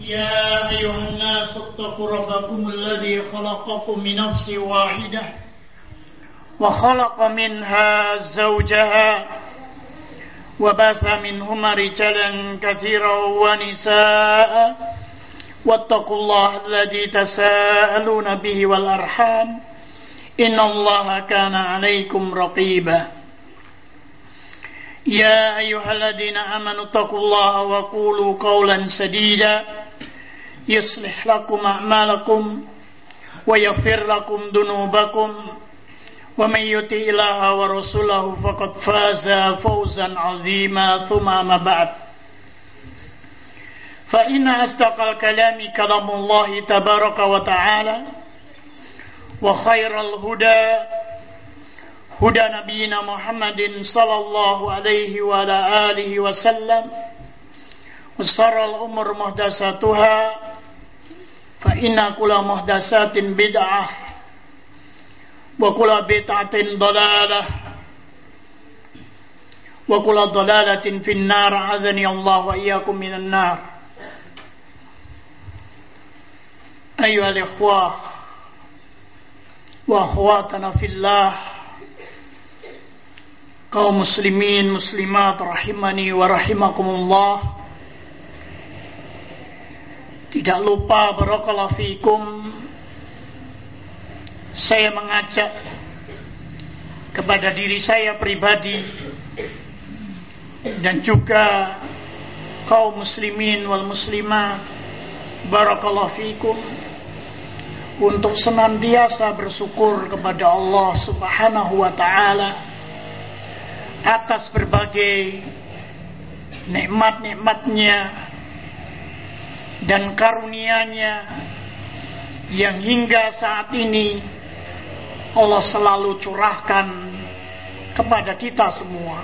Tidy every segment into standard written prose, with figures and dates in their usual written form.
يا أيها الناس اتقوا ربكم الذي خلقكم من نفس واحدة وخلق منها زوجها وبث منهما رجالا كثيرا ونساء واتقوا الله الذي تساءلون به والأرحام إن الله كان عليكم رقيبا يا أيها الذين آمنوا اتقوا الله وقولوا قولا سديدا يصلح لكم أعمالكم ويغفر لكم ذنوبكم ومن يطع الله ورسوله فقد فاز فوزا عظيما ثم أما بعد فإن أصدق الكلام كلام الله تبارك وتعالى وخير الهدى هدى نبينا محمد صلى الله عليه وعلى آله وسلم وشر الأمور محدثاتها فإن كل محدثات بدعة وكل بدعة ضلالة وكل ضلالة في النار أعاذني الله وإياكم من النار. أيها الإخوة وأخواتنا في الله, kaum muslimin muslimat rahimani wa rahimakumullah. Tidak lupa barakallahu fikum, saya mengajak kepada diri saya pribadi dan juga kaum muslimin wal muslimat barakallahu fikum untuk senantiasa bersyukur kepada Allah Subhanahu wa taala atas berbagai nikmat-nikmatnya dan karunia-Nya yang hingga saat ini Allah selalu curahkan kepada kita semua.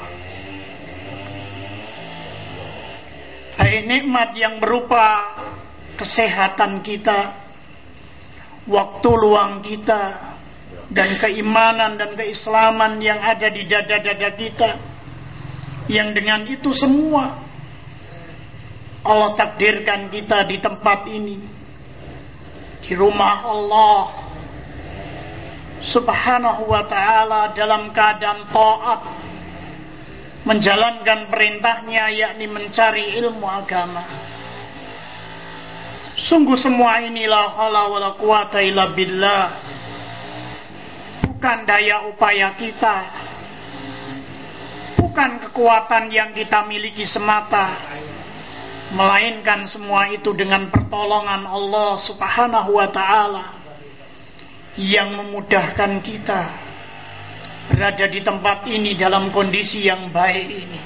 Baik nikmat yang berupa kesehatan kita, waktu luang kita, dan keimanan dan keislaman yang ada di dada-dada kita, yang dengan itu semua Allah takdirkan kita di tempat ini, di rumah Allah Subhanahu wa ta'ala dalam keadaan taat, menjalankan perintahnya, yakni mencari ilmu agama. Sungguh semua inilah haula wala quwata illa billah, bukan daya upaya kita, bukan kekuatan yang kita miliki semata, melainkan semua itu dengan pertolongan Allah Subhanahu wa ta'ala yang memudahkan kita berada di tempat ini dalam kondisi yang baik ini.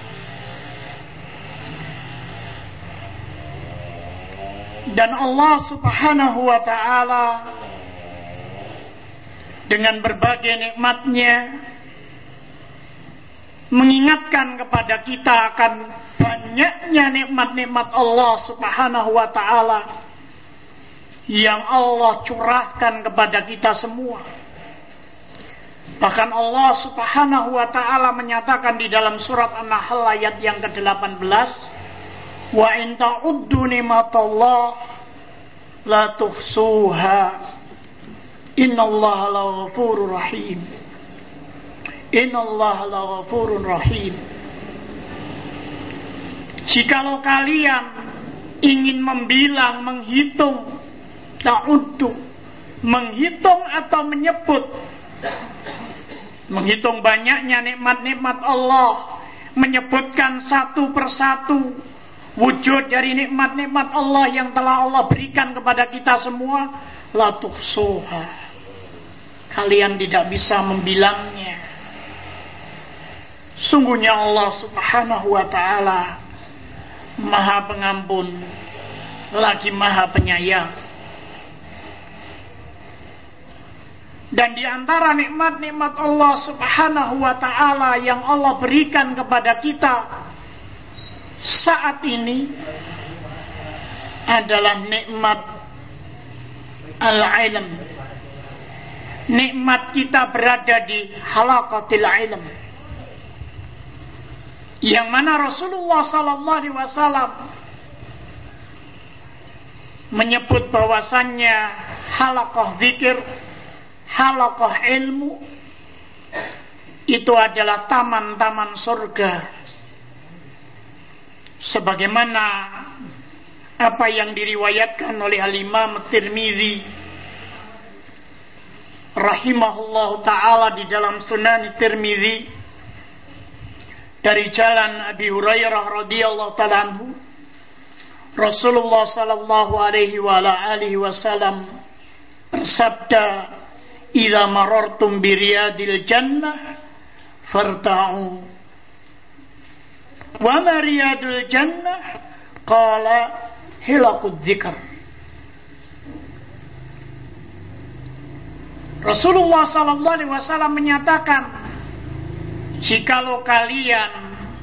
Dan Allah Subhanahu wa ta'ala dengan berbagai nikmat-Nya mengingatkan kepada kita akan banyaknya nikmat-nikmat Allah Subhanahu wa ta'ala yang Allah curahkan kepada kita semua. Bahkan Allah Subhanahu wa ta'ala menyatakan di dalam surat An-Nahl ayat yang ke-18, wa in ta'uddu ni'matallah la tuhsuha innallaha laghafurur rahim. Innallaha laghafurur rahim. Jikalau kalian ingin membilang, menghitung, ta'uddu, menghitung atau menyebut, menghitung banyaknya nikmat-nikmat Allah, menyebutkan satu persatu wujud dari nikmat-nikmat Allah yang telah Allah berikan kepada kita semua, la tuhsuha, kalian tidak bisa membilangnya. Sungguhnya Allah Subhanahu wa ta'ala Maha Pengampun lagi Maha Penyayang. Dan di antara nikmat-nikmat Allah Subhanahu wa ta'ala yang Allah berikan kepada kita saat ini adalah nikmat al-ilm. Nikmat kita berada di halaqatil ilm, yang mana Rasulullah sallallahu alaihi wasallam menyebut bahwasannya halaqah zikir, halaqah ilmu itu adalah taman-taman surga, sebagaimana apa yang diriwayatkan oleh Al-Imam Tirmidzi rahimahullahu ta'ala di dalam Sunan Tirmidzi dari jalan Abi Hurairah radhiyallahu ta'ala anhu, Rasulullah sallallahu alaihi wa alihi wasallam bersabda, "Idza marartum bi riyadil jannah farta'u." Wa ma riyadul jannah? Qala hilaqud dzikr. Rasulullah sallallahu alaihi wasallam menyatakan, jikalau kalian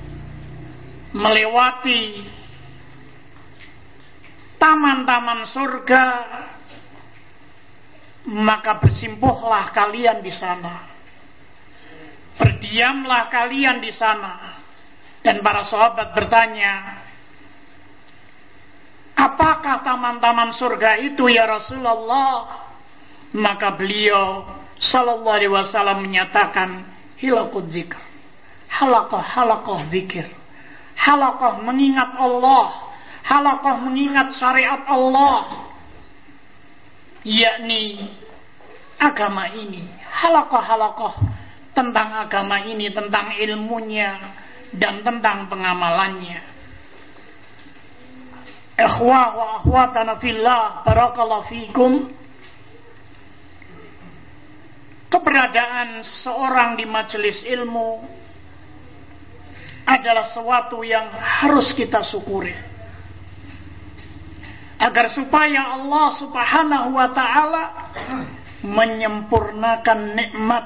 melewati taman-taman surga, maka bersimpuhlah kalian di sana, berdiamlah kalian di sana. Dan para sahabat bertanya, apakah taman-taman surga itu ya Rasulullah? Maka beliau sallallahu alaihi wasallam menyatakan, hilaqud dzikr, halaqah dzikir, halaqah mengingat Allah, halaqah mengingat syariat Allah, yakni agama ini, halaqah tentang agama ini, tentang ilmunya dan tentang pengamalannya. Ikhwah wa akhwatana fillah, barakallahu fikum. Keberadaan seorang di majelis ilmu adalah sesuatu yang harus kita syukuri, agar supaya Allah subhanahu wa ta'ala menyempurnakan nikmat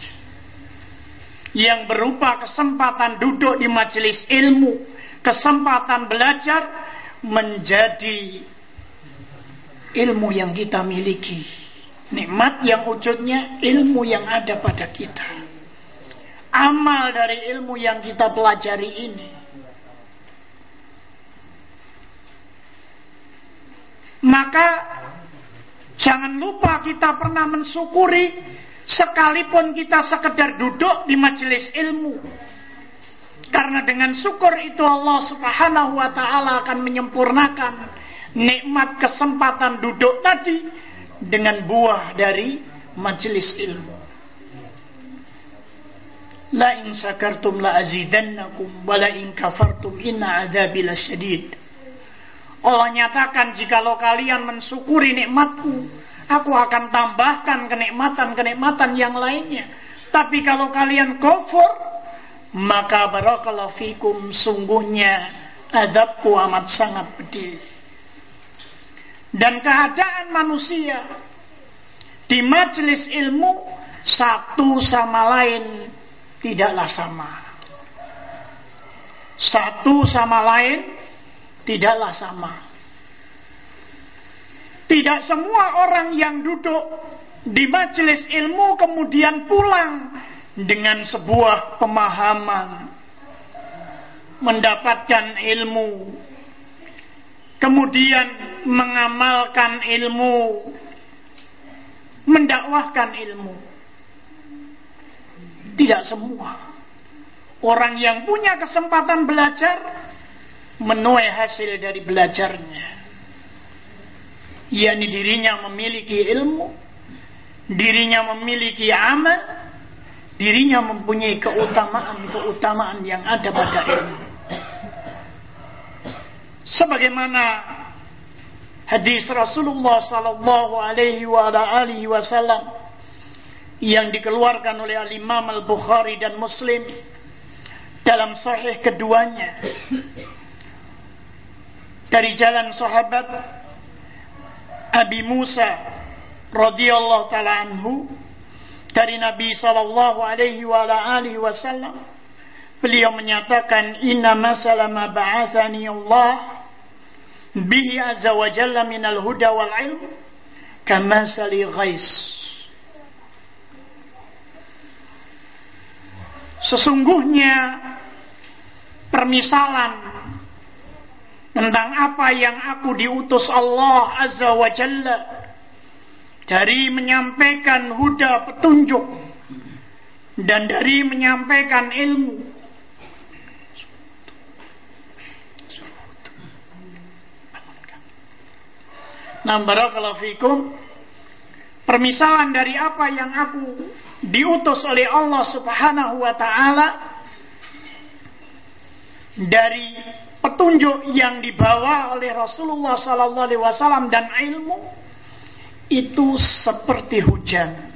yang berupa kesempatan duduk di majelis ilmu, kesempatan belajar, menjadi ilmu yang kita miliki. Nikmat yang wujudnya ilmu yang ada pada kita, amal dari ilmu yang kita pelajari ini. Maka jangan lupa kita pernah mensyukuri, sekalipun kita sekedar duduk di majelis ilmu, karena dengan syukur itu Allah subhanahu wa ta'ala akan menyempurnakan nikmat kesempatan duduk tadi dengan buah dari majelis ilmu. La in sakartum la azidannakum wa la in kafartum inna adzabi lasyadid. Allah nyatakan, jikalau kalian mensyukuri nikmatku, aku akan tambahkan kenikmatan-kenikmatan yang lainnya. Tapi kalau kalian kufur, maka barakallahu fikum, sungguhnya adabku amat sangat pedih. Dan keadaan manusia di majelis ilmu satu sama lain tidaklah sama. Satu sama lain tidaklah sama. Tidak semua orang yang duduk di majelis ilmu kemudian pulang dengan sebuah pemahaman, mendapatkan ilmu, kemudian mengamalkan ilmu, mendakwahkan ilmu. Tidak semua. Orang yang punya kesempatan belajar menuai hasil dari belajarnya, yakni dirinya memiliki ilmu, dirinya memiliki amal, dirinya mempunyai keutamaan yang ada pada ilmu. Sebagaimana hadis Rasulullah sallallahu alaihi wa alihi wasallam yang dikeluarkan oleh Al-Imam Al-Bukhari dan Muslim dalam sahih keduanya dari jalan sahabat Abi Musa radhiyallahu ta'ala anhu dari Nabi sallallahu alaihi wa alihi wasallam, beliau menyatakan, inna masala ma ba'athani Allah bihi azza wa jalla minal huda wal ilm kamasali ghais. Sesungguhnya permisalan tentang apa yang aku diutus Allah Azza wa Jalla dari menyampaikan huda petunjuk dan dari menyampaikan ilmu. Nah, barakallahu fikum, permisalan dari apa yang aku diutus oleh Allah Subhanahu wa ta'ala, dari petunjuk yang dibawa oleh Rasulullah sallallahu alaihi wasallam dan ilmu, itu seperti hujan.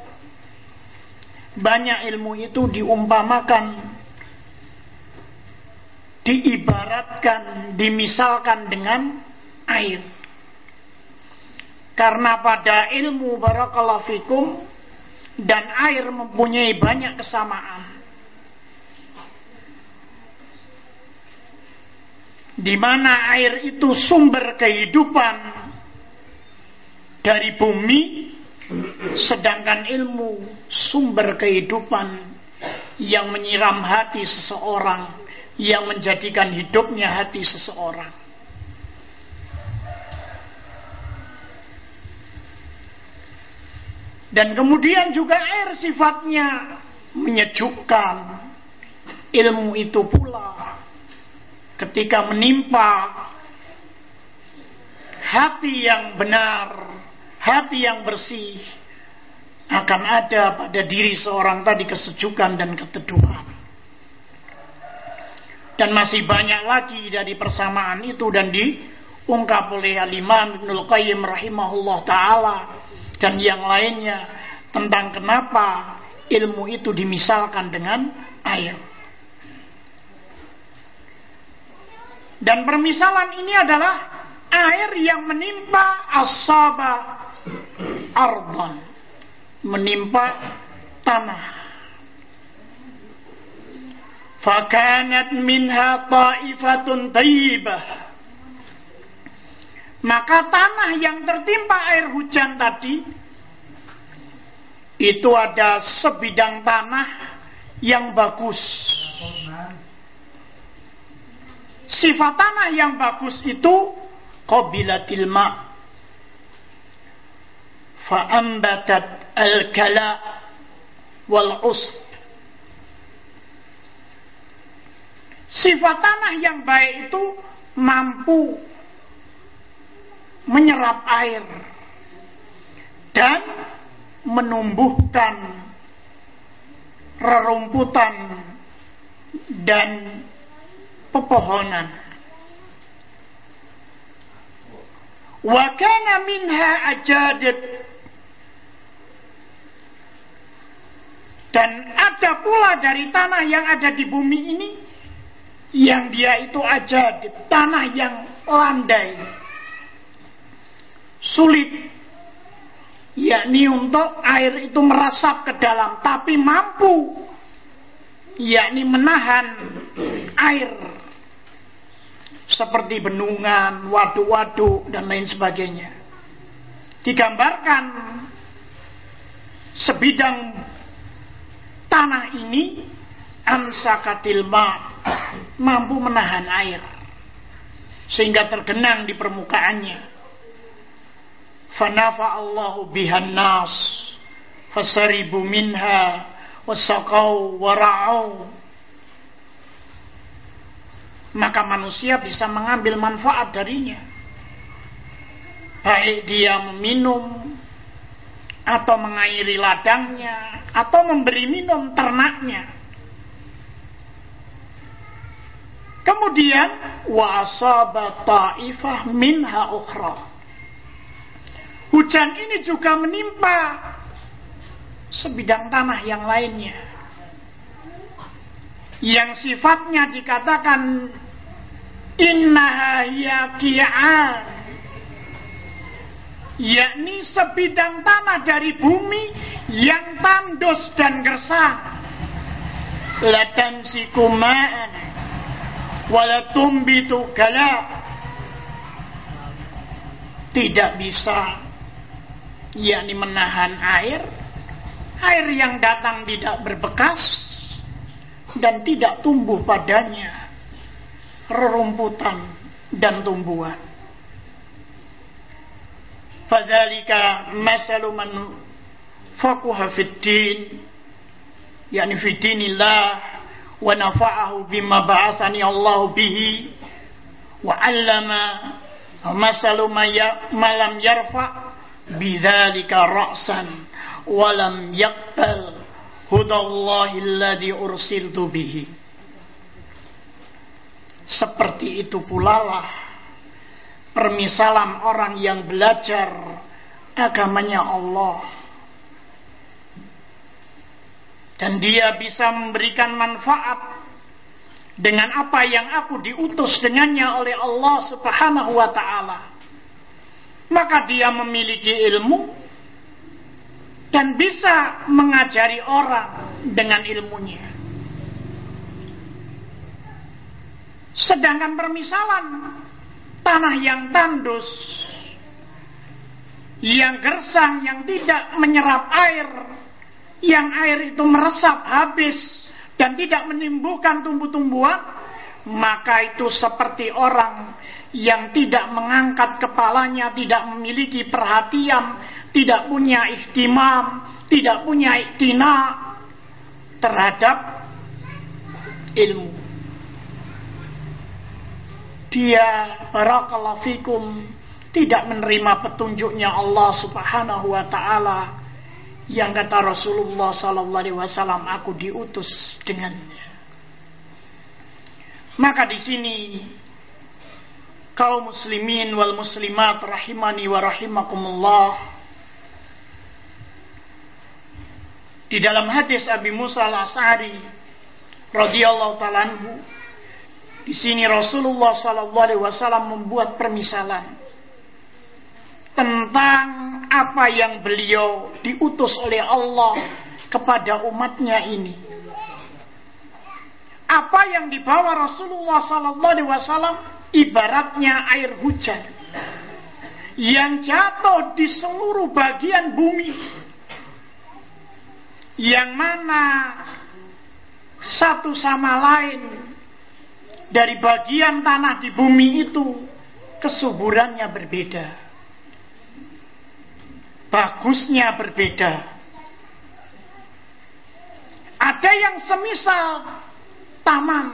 Banyak ilmu itu diumpamakan, diibaratkan, dimisalkan dengan air. Karena pada ilmu barakallahu fikum dan air mempunyai banyak kesamaan. Di mana air itu sumber kehidupan dari bumi, sedangkan ilmu sumber kehidupan yang menyiram hati seseorang, yang menjadikan hidupnya hati seseorang. Dan kemudian juga air sifatnya menyejukkan. Ilmu itu pula ketika menimpa hati yang benar, hati yang bersih, akan ada pada diri seorang tadi kesejukan dan keteduhan. Dan masih banyak lagi dari persamaan itu dan diungkap oleh Al-Imam Ibnul Qayyim rahimahullah ta'ala dan yang lainnya tentang kenapa ilmu itu dimisalkan dengan air. Dan permisalan ini adalah air yang menimpa as-saba ardan, menimpa tanah. Fakanat minha ta'ifatun tayyibah. Maka tanah yang tertimpa air hujan tadi, itu ada sebidang tanah yang bagus. Sifat tanah yang bagus itu qabilatil ma' fa'ambatat al-kala wal usb. Sifat tanah yang baik itu mampu menyerap air dan menumbuhkan rerumputan dan pepohonan. Wa kana minha ajadib, dan ada pula dari tanah yang ada di bumi ini yang dia itu ajadib, tanah yang landai, sulit, yakni untuk air itu meresap ke dalam, tapi mampu, yakni menahan air, seperti bendungan, waduk-waduk dan lain sebagainya. Digambarkan sebidang tanah ini amsakatil ma', mampu menahan air sehingga tergenang di permukaannya. Fanafa Allahu bihan nas fasaribu minha wasaqau wara'au. Maka manusia bisa mengambil manfaat darinya, baik dia meminum atau mengairi ladangnya atau memberi minum ternaknya. Kemudian wa asaba ta'ifah minha ukhra, hujan ini juga menimpa sebidang tanah yang lainnya yang sifatnya dikatakan innaha yaqi'an, yakni sebidang tanah dari bumi yang tandus dan gersang. La tamsiku ma'an wala tumbitu kala, tidak bisa yakni menahan air, air yang datang tidak berbekas dan tidak tumbuh padanya rerumputan dan tumbuhan. Fadzalika masalu man faquha fid din, yakni fi dinillah, wa nafa'ahu bima ba'athani Allah bihi, wa 'allama masalu ma lam yarfa' bidzalika ra'san wa lam yaqbal hudallahi alladhi ursiltu bihi. Seperti itu pula lah permisalan orang yang belajar agamanya Allah, dan dia bisa memberikan manfaat dengan apa yang aku diutus dengannya oleh Allah Subhanahu wa ta'ala. Maka dia memiliki ilmu dan bisa mengajari orang dengan ilmunya. Sedangkan permisalan tanah yang tandus, yang gersang, yang tidak menyerap air, yang air itu meresap habis dan tidak menimbulkan tumbuh-tumbuhan, maka itu seperti orang yang tidak mengangkat kepalanya, tidak memiliki perhatian, tidak punya ihtimam, tidak punya iktina terhadap ilmu. Dia, barakallahu fikum, tidak menerima petunjuknya Allah Subhanahu wa ta'ala, yang kata Rasulullah sallallahu alaihi wasallam, aku diutus dengannya. Maka di sini kaum muslimin wal muslimat rahimani wa rahimakumullah, di dalam hadis Abi Musa al-Asy'ari radhiyallahu ta'ala anhu, di sini Rasulullah sallallahu alaihi wasallam membuat permisalan tentang apa yang beliau diutus oleh Allah kepada umatnya ini. Apa yang dibawa Rasulullah sallallahu alaihi wasallam ibaratnya air hujan yang jatuh di seluruh bagian bumi, yang mana satu sama lain dari bagian tanah di bumi itu kesuburannya berbeda, bagusnya berbeda. Ada yang semisal taman,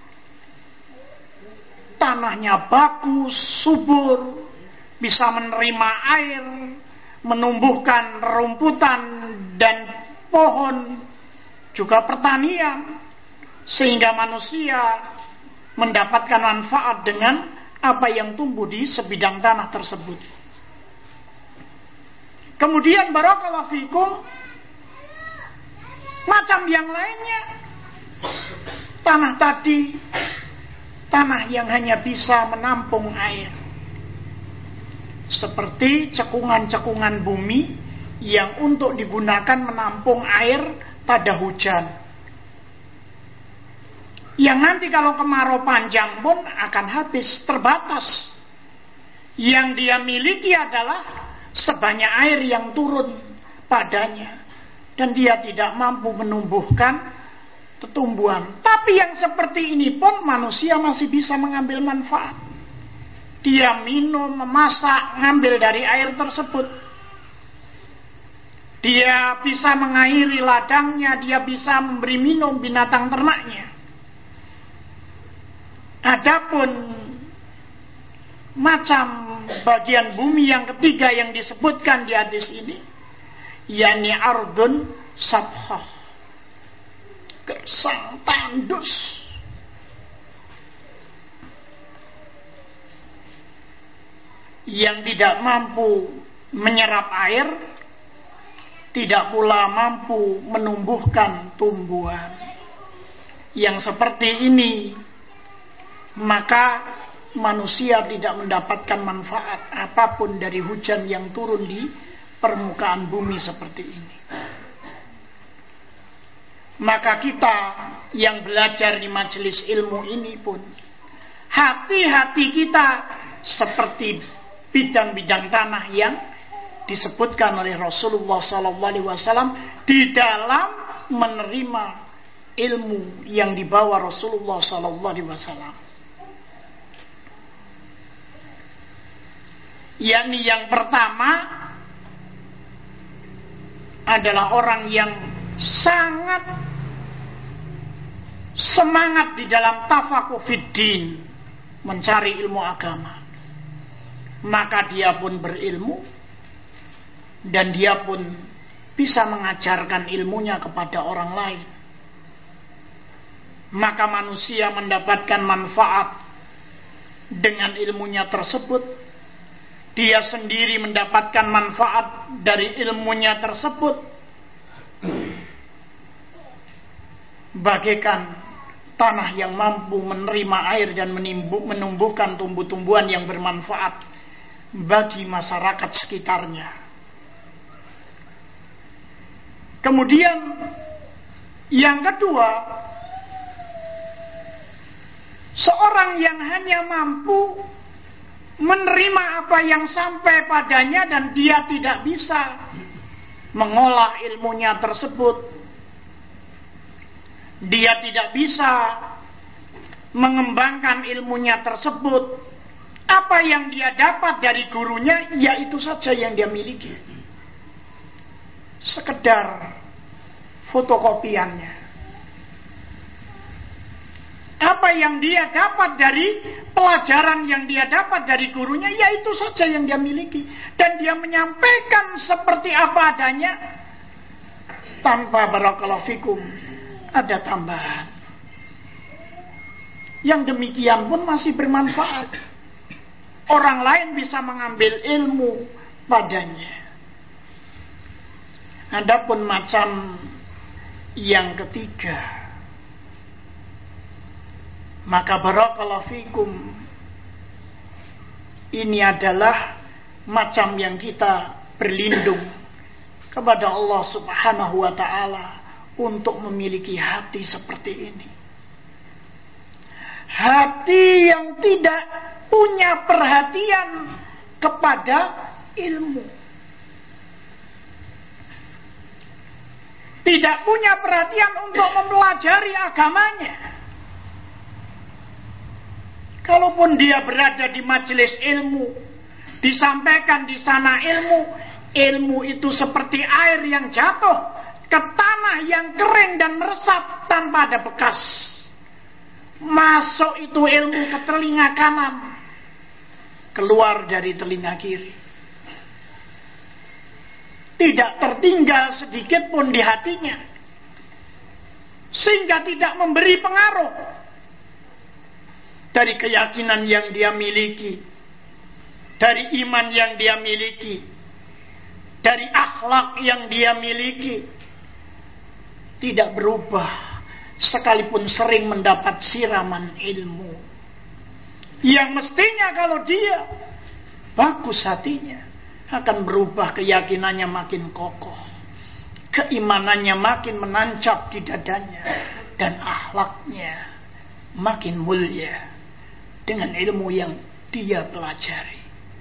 tanahnya bagus, subur, bisa menerima air, menumbuhkan rumputan dan pohon, juga pertanian, sehingga manusia mendapatkan manfaat dengan apa yang tumbuh di sebidang tanah tersebut. Kemudian barakallahu fikum, macam yang lainnya, tanah tadi, tanah yang hanya bisa menampung air, seperti cekungan-cekungan bumi yang untuk digunakan menampung air pada hujan, yang nanti kalau kemarau panjang pun akan habis, terbatas. Yang dia miliki adalah sebanyak air yang turun padanya, dan dia tidak mampu menumbuhkan tumbuhan. Tapi yang seperti ini pun manusia masih bisa mengambil manfaat. Dia minum, memasak, ngambil dari air tersebut. Dia bisa mengairi ladangnya, dia bisa memberi minum binatang ternaknya. Adapun macam bagian bumi yang ketiga yang disebutkan di hadis ini, yakni ardun sabhah, gersang tandus, yang tidak mampu menyerap air, tidak pula mampu menumbuhkan tumbuhan. Yang seperti ini, maka manusia tidak mendapatkan manfaat apapun dari hujan yang turun di permukaan bumi seperti ini. Maka kita yang belajar di majelis ilmu ini pun, hati-hati kita seperti bidang-bidang tanah yang disebutkan oleh Rasulullah SAW di dalam menerima ilmu yang dibawa Rasulullah SAW. yakni yang pertama adalah orang yang sangat semangat di dalam tafakuh fiddin, mencari ilmu agama. Maka dia pun berilmu dan dia pun bisa mengajarkan ilmunya kepada orang lain. Maka manusia mendapatkan manfaat dengan ilmunya tersebut. Dia sendiri mendapatkan manfaat dari ilmunya tersebut. Bagaikan tanah yang mampu menerima air dan menumbuhkan tumbuh-tumbuhan yang bermanfaat bagi masyarakat sekitarnya. Kemudian yang kedua, seorang yang hanya mampu menerima apa yang sampai padanya dan dia tidak bisa mengolah ilmunya tersebut. Dia tidak bisa mengembangkan ilmunya tersebut. Apa yang dia dapat dari gurunya, ya itu saja yang dia miliki. Sekedar fotokopiannya. Apa yang dia dapat dari pelajaran yang dia dapat dari gurunya, ya itu saja yang dia miliki. Dan dia menyampaikan seperti apa adanya, tanpa barakallahu fikum ada tambahan. Yang demikian pun masih bermanfaat. Orang lain bisa mengambil ilmu padanya. Adapun macam yang ketiga, maka barakallahu fikum, ini adalah macam yang kita berlindung kepada Allah Subhanahu wa ta'ala untuk memiliki hati seperti ini. Hati yang tidak punya perhatian kepada ilmu. Tidak punya perhatian untuk mempelajari agamanya. Kalaupun dia berada di majelis ilmu, disampaikan di sana ilmu itu seperti air yang jatuh ke tanah yang kering dan meresap tanpa ada bekas. Masuk itu ilmu ke telinga kanan, keluar dari telinga kiri. Tidak tertinggal sedikit pun di hatinya, sehingga tidak memberi pengaruh dari keyakinan yang dia miliki, dari iman yang dia miliki, dari akhlak yang dia miliki. Tidak berubah sekalipun sering mendapat siraman ilmu. Yang mestinya kalau dia bagus hatinya, akan berubah, keyakinannya makin kokoh, keimanannya makin menancap di dadanya, dan akhlaknya makin mulia dengan ilmu yang dia pelajari.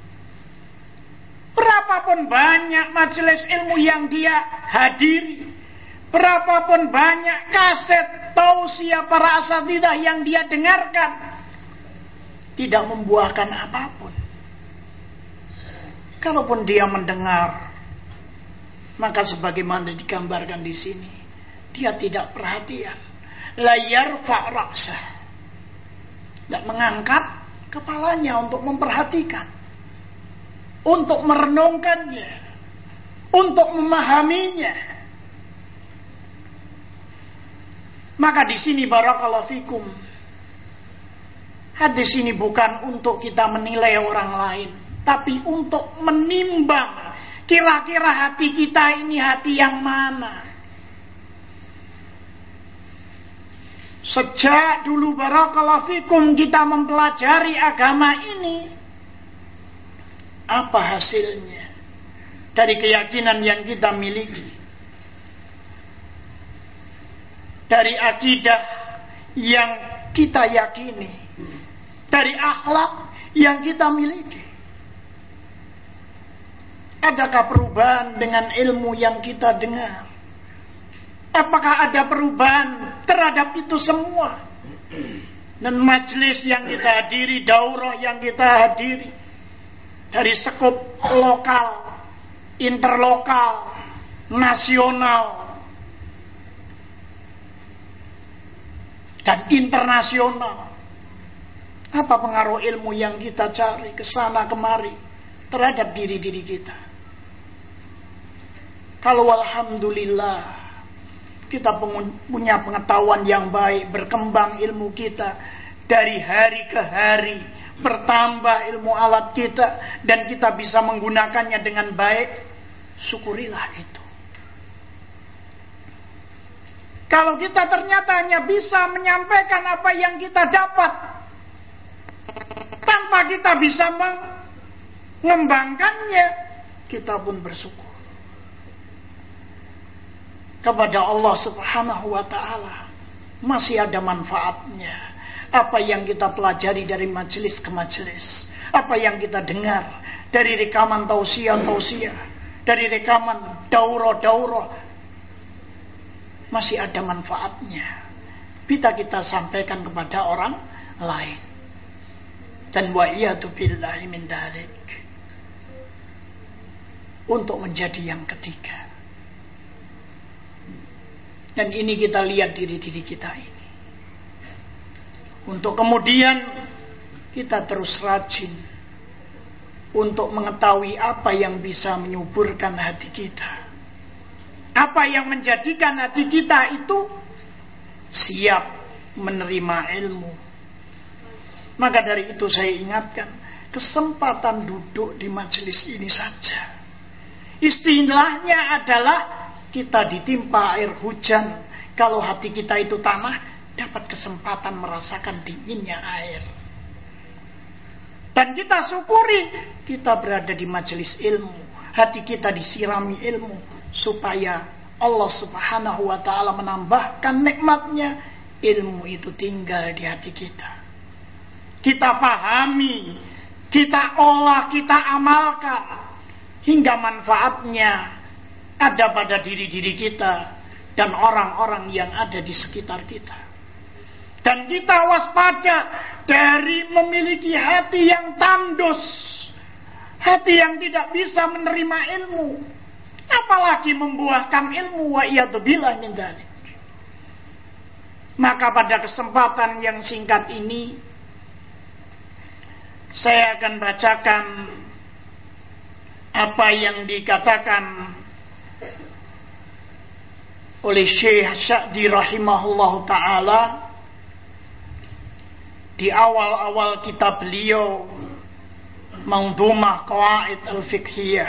Berapapun banyak majelis ilmu yang dia hadiri, berapapun banyak kaset tausiah para asatidzah yang dia dengarkan, tidak membuahkan apapun. Kalaupun dia mendengar, maka sebagaimana digambarkan di sini, dia tidak perhatian. La yarfa' ra'sah, tidak mengangkat kepalanya untuk memperhatikan, untuk merenungkannya, untuk memahaminya. Maka di sini barakallahu fikum, hadis ini bukan untuk kita menilai orang lain, tapi untuk menimbang kira-kira hati kita ini hati yang mana. Sejak dulu barakallahu fikum kita mempelajari agama ini, apa hasilnya dari keyakinan yang kita miliki, dari akidah yang kita yakini, dari akhlak yang kita miliki? Adakah perubahan dengan ilmu yang kita dengar? Apakah ada perubahan terhadap itu semua? Dan majelis yang kita hadiri, daurah yang kita hadiri, dari skop lokal, interlokal, nasional, dan internasional. Apa pengaruh ilmu yang kita cari kesana kemari terhadap diri-diri kita? Kalau alhamdulillah kita punya pengetahuan yang baik, berkembang ilmu kita dari hari ke hari, bertambah ilmu alat kita, dan kita bisa menggunakannya dengan baik, syukurilah itu. Kalau kita ternyata hanya bisa menyampaikan apa yang kita dapat tanpa kita bisa mengembangkannya, kita pun bersyukur kepada Allah Subhanahu wa ta'ala. Masih ada manfaatnya apa yang kita pelajari dari majelis ke majelis, apa yang kita dengar dari rekaman tausiah, dari rekaman daurah, masih ada manfaatnya. Bisa kita sampaikan kepada orang lain. Dan wa'iyadu billahi min dalik, untuk menjadi yang ketiga. Dan ini kita lihat diri-diri kita ini. Untuk kemudian kita terus rajin untuk mengetahui apa yang bisa menyuburkan hati kita, apa yang menjadikan hati kita itu siap menerima ilmu. Maka dari itu saya ingatkan, kesempatan duduk di majelis ini saja, istilahnya adalah kita ditimpa air hujan. Kalau hati kita itu tanah, dapat kesempatan merasakan dinginnya air. Dan kita syukuri kita berada di majelis ilmu, hati kita disirami ilmu, supaya Allah Subhanahu wa ta'ala menambahkan nikmatnya. Ilmu itu tinggal di hati kita, kita pahami, kita olah, kita amalkan, hingga manfaatnya ada pada diri-diri kita dan orang-orang yang ada di sekitar kita. Dan kita waspada dari memiliki hati yang tandus, hati yang tidak bisa menerima ilmu, apalagi membuahkan ilmu. Wa iyadzubillah min dzalik. Maka pada kesempatan yang singkat ini, saya akan bacakan apa yang dikatakan oleh Syekh Sa'di rahimahullah ta'ala di awal-awal kitab beliau Manzumah Qawaid al-Fiqhiyah.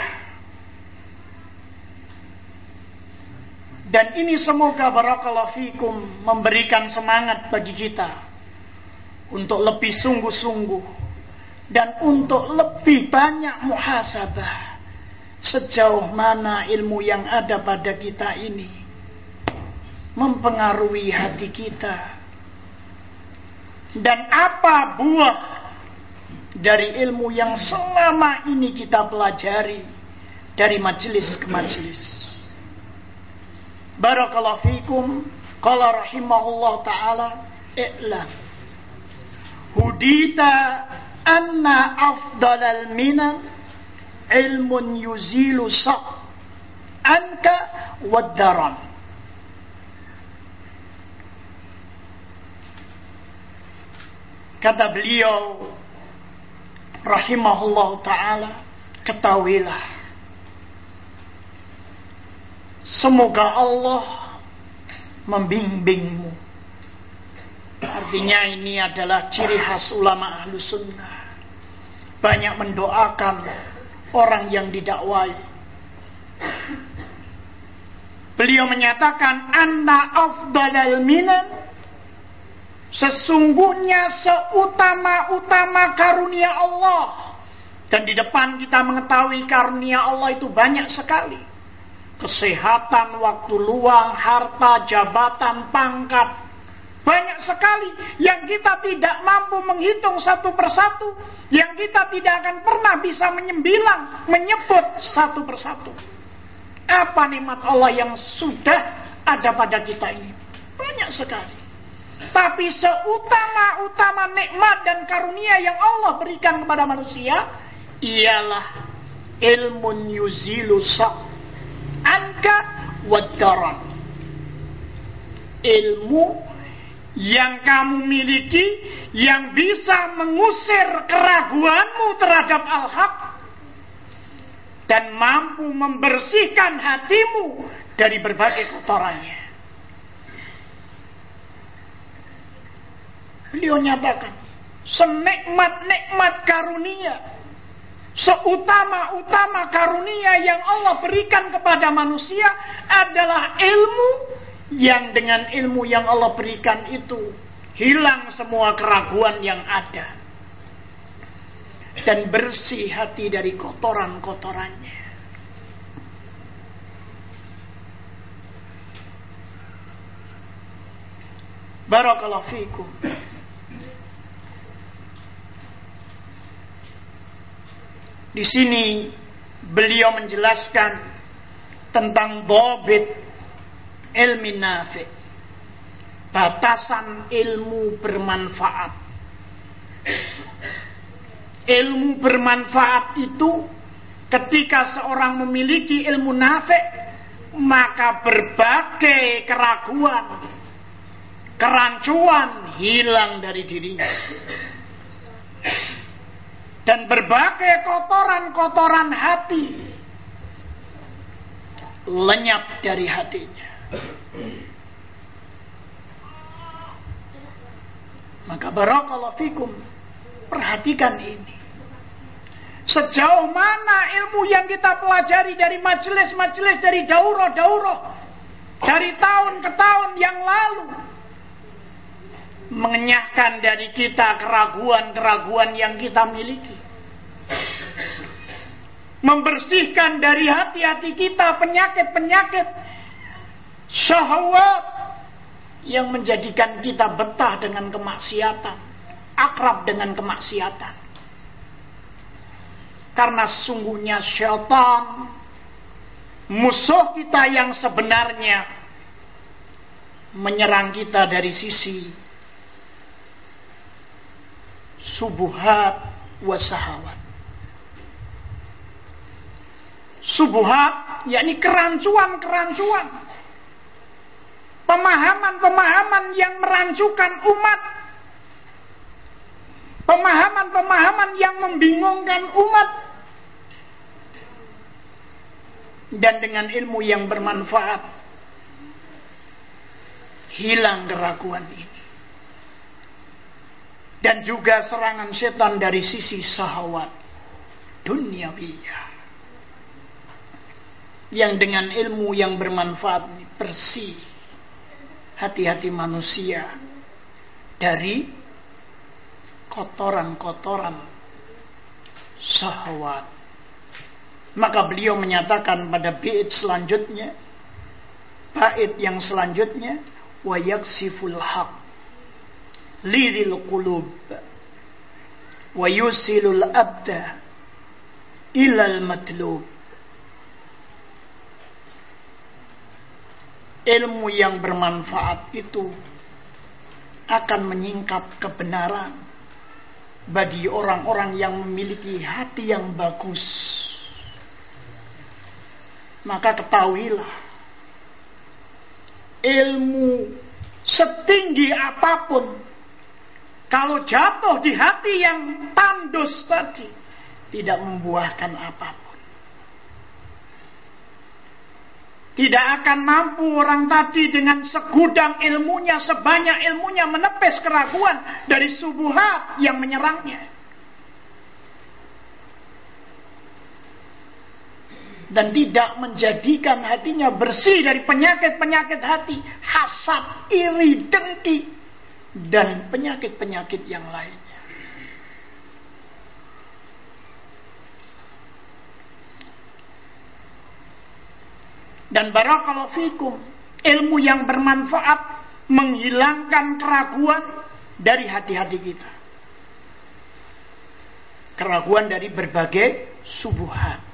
Dan ini semoga barakallahu fikum memberikan semangat bagi kita untuk lebih sungguh-sungguh dan untuk lebih banyak muhasabah sejauh mana ilmu yang ada pada kita ini mempengaruhi hati kita, dan apa buah dari ilmu yang selama ini kita pelajari dari majelis ke majelis. Barakallahu fikum. Qala rahimahullah ta'ala, i'lam hudita anna afdalal minan ilmun yuzilu anka waddaran. Kata beliau rahimahullah ta'ala, ketahuilah, semoga Allah membimbingmu. Artinya ini adalah ciri khas ulama ahlu sunnah, banyak mendoakan orang yang didakwai. Beliau menyatakan anna afdalal minan, sesungguhnya seutama-utama karunia Allah. Dan di depan kita mengetahui karunia Allah itu banyak sekali. Kesehatan, waktu luang, harta, jabatan, pangkat, banyak sekali yang kita tidak mampu menghitung satu persatu, yang kita tidak akan pernah bisa menyebut satu persatu. Apa nikmat Allah yang sudah ada pada kita ini? Banyak sekali. Tapi seutama-utama nikmat dan karunia yang Allah berikan kepada manusia, ialah ilmun yuzilu anka wadaran. Ilmu yang kamu miliki yang bisa mengusir keraguanmu terhadap al-haq dan mampu membersihkan hatimu dari berbagai kotorannya. Beliau nyatakan, senikmat-nikmat karunia, seutama-utama karunia yang Allah berikan kepada manusia adalah ilmu, yang dengan ilmu yang Allah berikan itu hilang semua keraguan yang ada dan bersih hati dari kotoran-kotorannya. Barakallahu fikum. Di sini beliau menjelaskan tentang dhabit ilmi nafi', batasan ilmu bermanfaat. Ilmu bermanfaat itu ketika seorang memiliki ilmu nafi', maka berbagai keraguan, kerancuan hilang dari dirinya. Dan berbagai kotoran-kotoran hati lenyap dari hatinya. Maka barakallahu fikum, perhatikan ini. Sejauh mana ilmu yang kita pelajari dari majelis-majelis, dari daurah-daurah, dari tahun ke tahun yang lalu, mengenyahkan dari kita keraguan-keraguan yang kita miliki, membersihkan dari hati-hati kita penyakit-penyakit syahwat yang menjadikan kita betah dengan kemaksiatan, akrab dengan kemaksiatan. Karena sesungguhnya syaitan, musuh kita yang sebenarnya, menyerang kita dari sisi subuhat wa sahawat. Subuhat yakni kerancuan-kerancuan, pemahaman-pemahaman yang merancukan umat, pemahaman-pemahaman yang membingungkan umat. Dan dengan ilmu yang bermanfaat hilang keraguan ini. Dan juga serangan setan dari sisi syahwat duniawiyah, yang dengan ilmu yang bermanfaat bersih hati-hati manusia dari kotoran-kotoran syahwat. Maka beliau menyatakan pada bait selanjutnya, bait yang selanjutnya, wa yaksiful haq lidil qulub wa yusilul abda ilal matlub. Ilmu yang bermanfaat itu akan menyingkap kebenaran bagi orang-orang yang memiliki hati yang bagus. Maka ketahuilah, ilmu setinggi apapun, kalau jatuh di hati yang tandus tadi, tidak membuahkan apapun. Tidak akan mampu orang tadi dengan segudang ilmunya, sebanyak ilmunya, menepis keraguan dari subuhat yang menyerangnya. Dan tidak menjadikan hatinya bersih dari penyakit-penyakit hati, hasad, iri, dengki, dan penyakit-penyakit yang lainnya. Dan barakallahu fikum, ilmu yang bermanfaat menghilangkan keraguan dari hati-hati kita. Keraguan dari berbagai subuhat.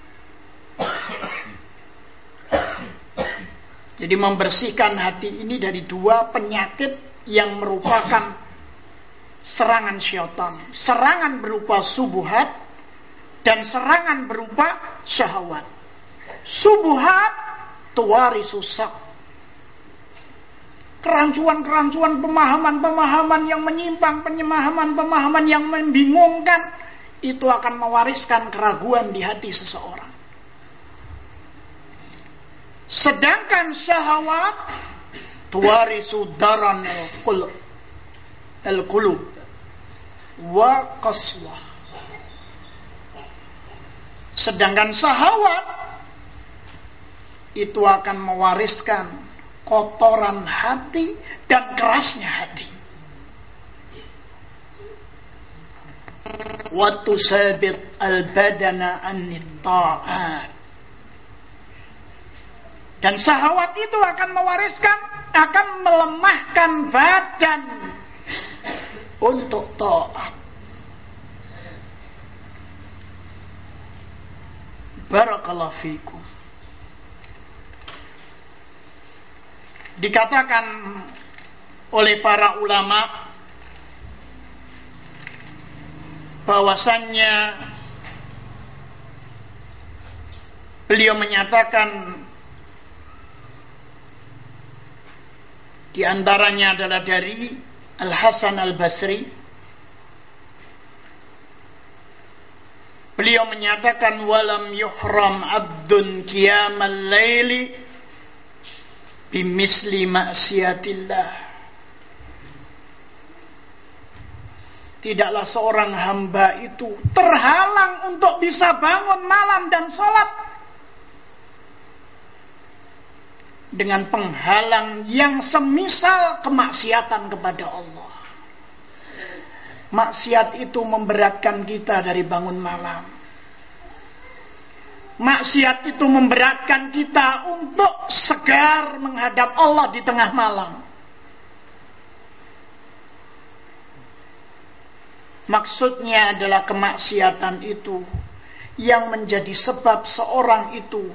Jadi membersihkan hati ini dari dua penyakit yang merupakan serangan syaitan. Serangan berupa subuhat dan serangan berupa syahwat. Subuhat tuwarisu sak. Kerancuan-kerancuan, pemahaman-pemahaman yang menyimpang, pemahaman-pemahaman yang membingungkan, itu akan mewariskan keraguan di hati seseorang. Sedangkan syahwat tuwarisu daran al-qulub wa qaswah. Sedangkan syahwat itu akan mewariskan kotoran hati dan kerasnya hati. Wa tusabit al-badana an-ta'at. Dan syahwat itu akan mewariskan, akan melemahkan badan untuk taat. Barakallahu fikum. Dikatakan oleh para ulama bahwasannya beliau menyatakan di antaranya adalah dari Al-Hasan Al-Basri. Beliau menyatakan walam yuhram abdun qiyamal laili bimisli maksiatillah. Tidaklah seorang hamba itu terhalang untuk bisa bangun malam dan sholat dengan penghalang yang semisal kemaksiatan kepada Allah. Maksiat itu memberatkan kita dari bangun malam. Maksiat itu memberatkan kita untuk segar menghadap Allah di tengah malam. Maksudnya adalah kemaksiatan itu yang menjadi sebab seorang itu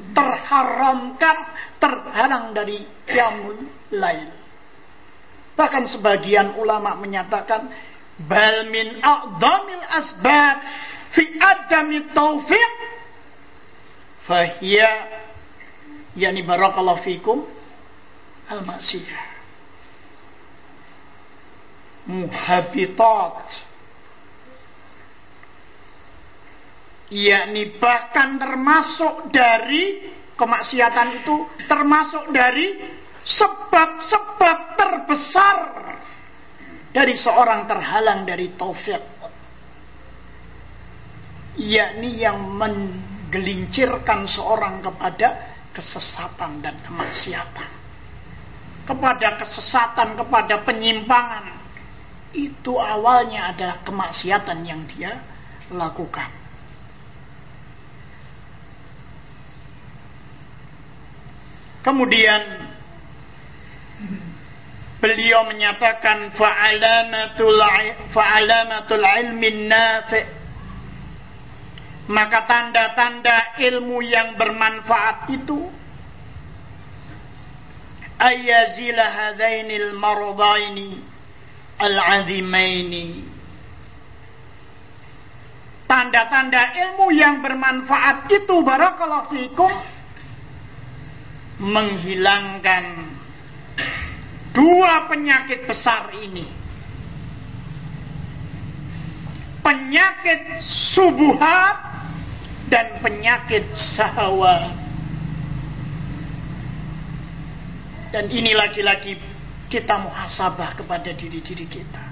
terhalang dari qiyamul lail. Bahkan sebagian ulama menyatakan bal min a'dhamil asbab fi adami taufiq fahiya, yani barakallahu fikum, al-maksiyah muhabitat, yakni bahkan termasuk dari kemaksiatan itu, termasuk dari sebab-sebab terbesar dari seorang terhalang dari taufik, yakni yang menggelincirkan seorang kepada kesesatan dan kemaksiatan, kepada kesesatan, kepada penyimpangan. Itu awalnya adalah kemaksiatan yang dia lakukan. Kemudian beliau menyatakan fa'alamatul ilmin nafi', maka tanda-tanda ilmu yang bermanfaat itu ayyazila hadainil maradaini al-azimaini. Tanda-tanda ilmu yang bermanfaat itu barakallahu fikum menghilangkan dua penyakit besar ini. Penyakit subuhat dan penyakit syahwat. Dan ini lagi-lagi kita muhasabah kepada diri-diri kita.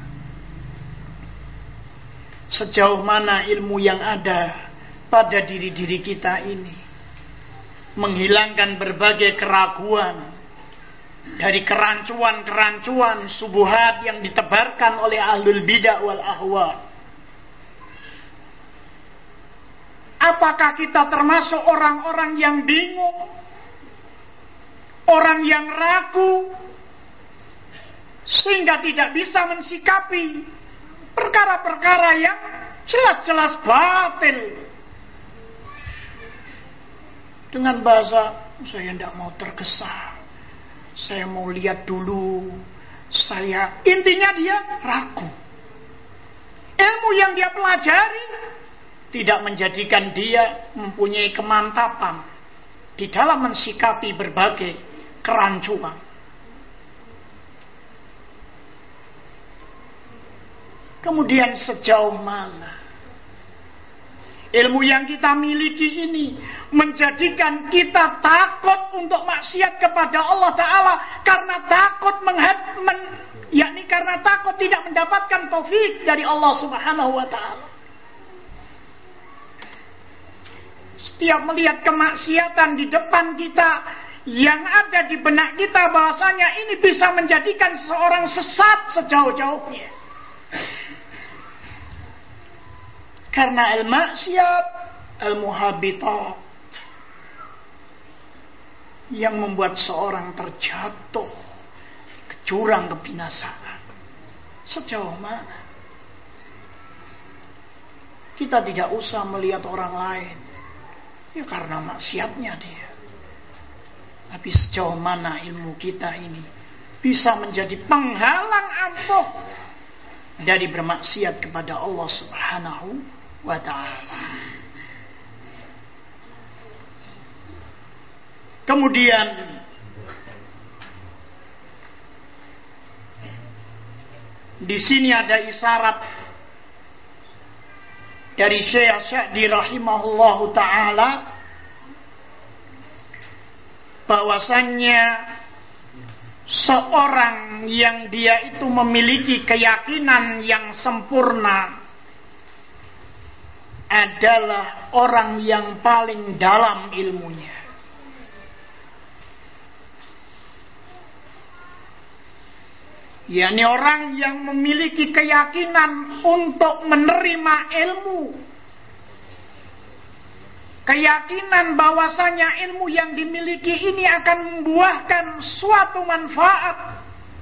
Sejauh mana ilmu yang ada pada diri-diri kita ini menghilangkan berbagai keraguan dari kerancuan-kerancuan subuhat yang ditebarkan oleh ahlul bidah wal ahwa. Apakah kita termasuk orang-orang yang bingung, orang yang ragu, sehingga tidak bisa mensikapi perkara-perkara yang jelas-jelas batil? Dengan bahasa, saya tidak mau tergesa, saya mau lihat dulu, Intinya dia ragu. Ilmu yang dia pelajari tidak menjadikan dia mempunyai kemantapan di dalam mensikapi berbagai kerancuan. Kemudian sejauh mana ilmu yang kita miliki ini menjadikan kita takut untuk maksiat kepada Allah Ta'ala, karena takut yakni karena takut tidak mendapatkan taufik dari Allah Subhanahu wa Ta'ala. Setiap melihat kemaksiatan di depan kita, yang ada di benak kita bahasanya ini bisa menjadikan seorang sesat sejauh-jauhnya. Karena al-maksiat al-muhabitat yang membuat seorang terjatuh ke jurang kebinasaan. Sejauh mana kita tidak usah melihat orang lain, ya karena maksiatnya dia. Tapi sejauh mana ilmu kita ini bisa menjadi penghalang ampuh dari bermaksiat kepada Allah Subhanahu wa Ta'ala. Kemudian di sini ada isyarat dari Syekh Sa'di rahimahullahu ta'ala bahwasannya seorang yang dia itu memiliki keyakinan yang sempurna adalah orang yang paling dalam ilmunya. yakni orang yang memiliki keyakinan untuk menerima ilmu, keyakinan bahwasanya ilmu yang dimiliki ini akan membuahkan suatu manfaat,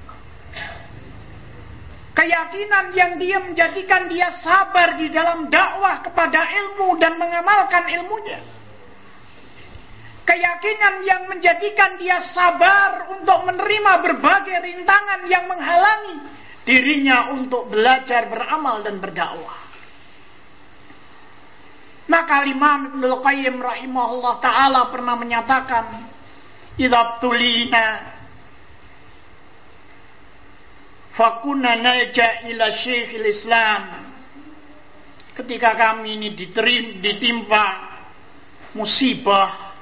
keyakinan yang dia menjadikan dia sabar di dalam dakwah kepada ilmu dan mengamalkan ilmunya, keyakinan yang menjadikan dia sabar untuk menerima berbagai rintangan yang menghalangi dirinya untuk belajar, beramal dan berdakwah. Maka Imam Ibnul Qayyim rahimahullah ta'ala pernah menyatakan, idza tulina fakuna naja ila Syekhul Islam. Ketika kami ini ditimpa musibah,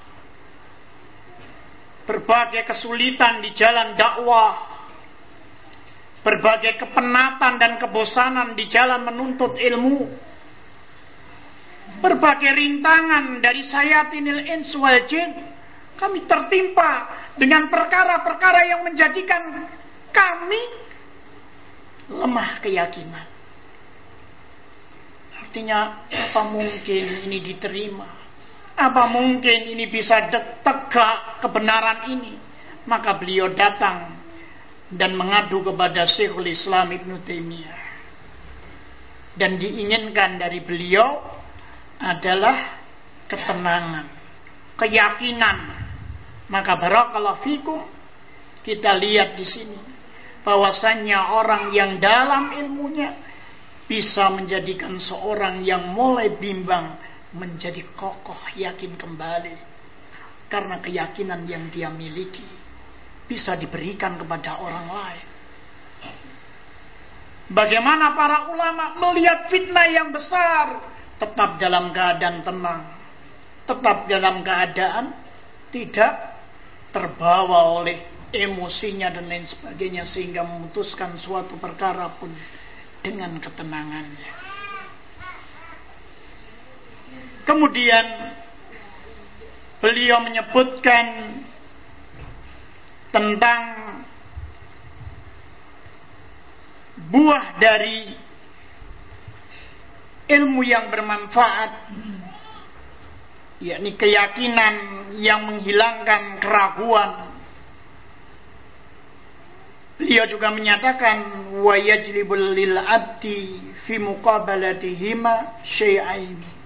berbagai kesulitan di jalan dakwah, berbagai kepenatan dan kebosanan di jalan menuntut ilmu, berbagai rintangan dari sayatinil ins wal jin, kami tertimpa dengan perkara-perkara yang menjadikan kami lemah keyakinan. Artinya, apa mungkin ini diterima? Apa mungkin ini bisa tegak kebenaran ini? Maka beliau datang dan mengadu kepada Syekhul Islam Ibnu Taimiyah. Dan diinginkan dari beliau adalah ketenangan, keyakinan. Maka barakallahu fikum, kita lihat di sini bahwasannya orang yang dalam ilmunya bisa menjadikan seorang yang mulai bimbang menjadi kokoh, yakin kembali, karena keyakinan yang dia miliki bisa diberikan kepada orang lain. Bagaimana para ulama melihat fitnah yang besar, tetap dalam keadaan tenang, tetap dalam keadaan tidak terbawa oleh emosinya dan lain sebagainya, sehingga memutuskan suatu perkara pun dengan ketenangannya. Kemudian beliau menyebutkan tentang buah dari ilmu yang bermanfaat, yakni keyakinan yang menghilangkan keraguan. Beliau juga menyatakan wa yajlibul lil abdi fi muqabalatihima syai'ain.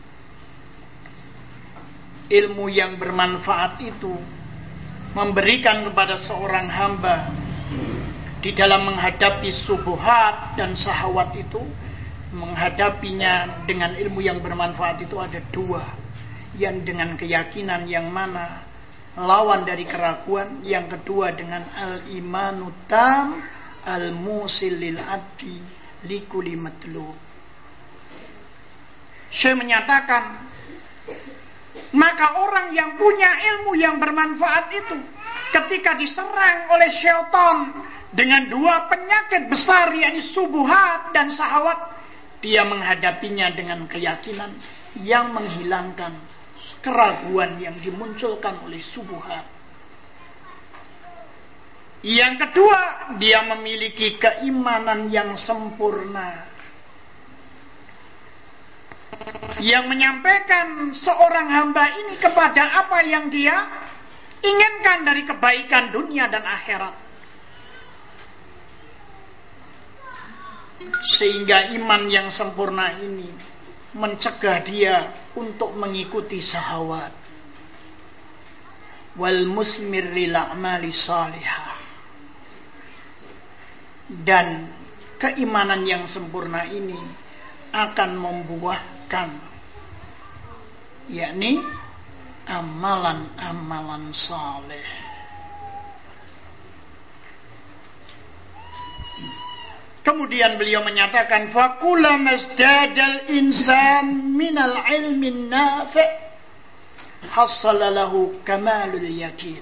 Ilmu yang bermanfaat itu memberikan kepada seorang hamba di dalam menghadapi subuhat dan syahwat itu menghadapinya dengan ilmu yang bermanfaat itu ada dua. Yang dengan keyakinan yang mana lawan dari keraguan. Yang kedua dengan al-imanu tam al-musil lil abdi likuli matlub. Syekh menyatakan, maka orang yang punya ilmu yang bermanfaat itu ketika diserang oleh syaitan dengan dua penyakit besar, yakni subuhat dan syahwat, dia menghadapinya dengan keyakinan yang menghilangkan keraguan yang dimunculkan oleh subuhat. Yang kedua, dia memiliki keimanan yang sempurna, yang menyampaikan seorang hamba ini kepada apa yang dia inginkan dari kebaikan dunia dan akhirat. Sehingga iman yang sempurna ini mencegah dia untuk mengikuti syahwat. Wal musmir lil a'mali salihah. Dan keimanan yang sempurna ini akan membuahkan, yakni amalan-amalan saleh. Kemudian beliau menyatakan, fakullama izdadal insan minal ilmin nafi' hassala lahu kamalul yakin.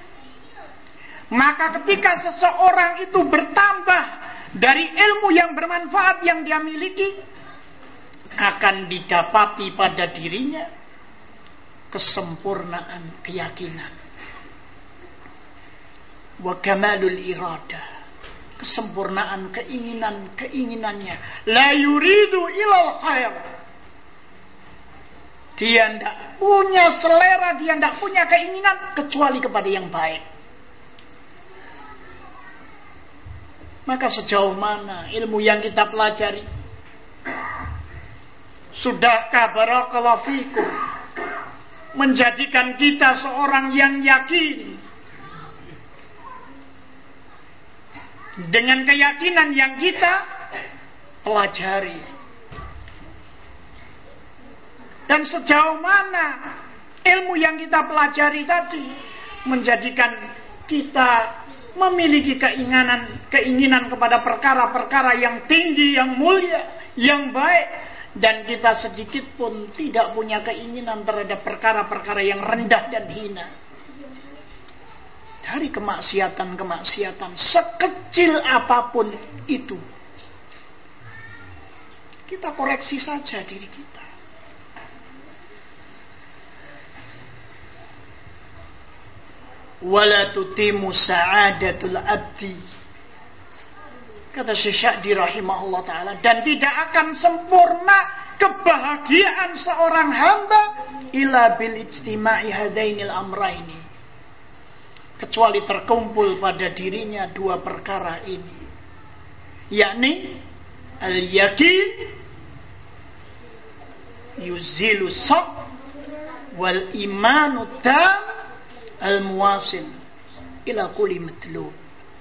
Maka ketika seseorang itu bertambah dari ilmu yang bermanfaat yang dia miliki, akan didapati pada dirinya kesempurnaan keyakinan. Wa kamalul iradah, kesempurnaan keinginannya. La yuridu ilal khair. Dia tidak punya selera, dia tidak punya keinginan kecuali kepada yang baik. Maka sejauh mana ilmu yang kita pelajari? Sudahkah barakallahu fikum menjadikan kita seorang yang yakin dengan keyakinan yang kita pelajari? Dan sejauh mana ilmu yang kita pelajari tadi menjadikan kita memiliki keinginan kepada perkara-perkara yang tinggi, yang mulia, yang baik, dan kita sedikit pun tidak punya keinginan terhadap perkara-perkara yang rendah dan hina. Dari kemaksiatan-kemaksiatan sekecil apapun itu, kita koreksi saja diri kita. Wala tutimu sa'adatul abdi, kata Syekh Sya'di rahimahullah ta'ala, dan tidak akan sempurna kebahagiaan seorang hamba illa bil ijtima'i hadainil amraini, kecuali terkumpul pada dirinya dua perkara ini, yakni al-yakin yuzilu sak wal imanu tam al-muwasil ila kulli matlub.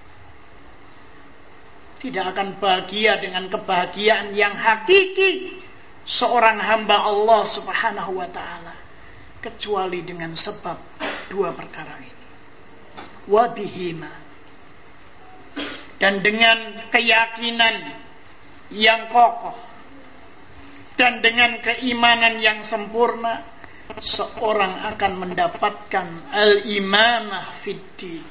Tidak akan bahagia dengan kebahagiaan yang hakiki seorang hamba Allah subhanahu wa ta'ala kecuali dengan sebab dua perkara ini. Wa bihima, dan dengan keyakinan yang kokoh dan dengan keimanan yang sempurna, seorang akan mendapatkan al-imamah fid-din,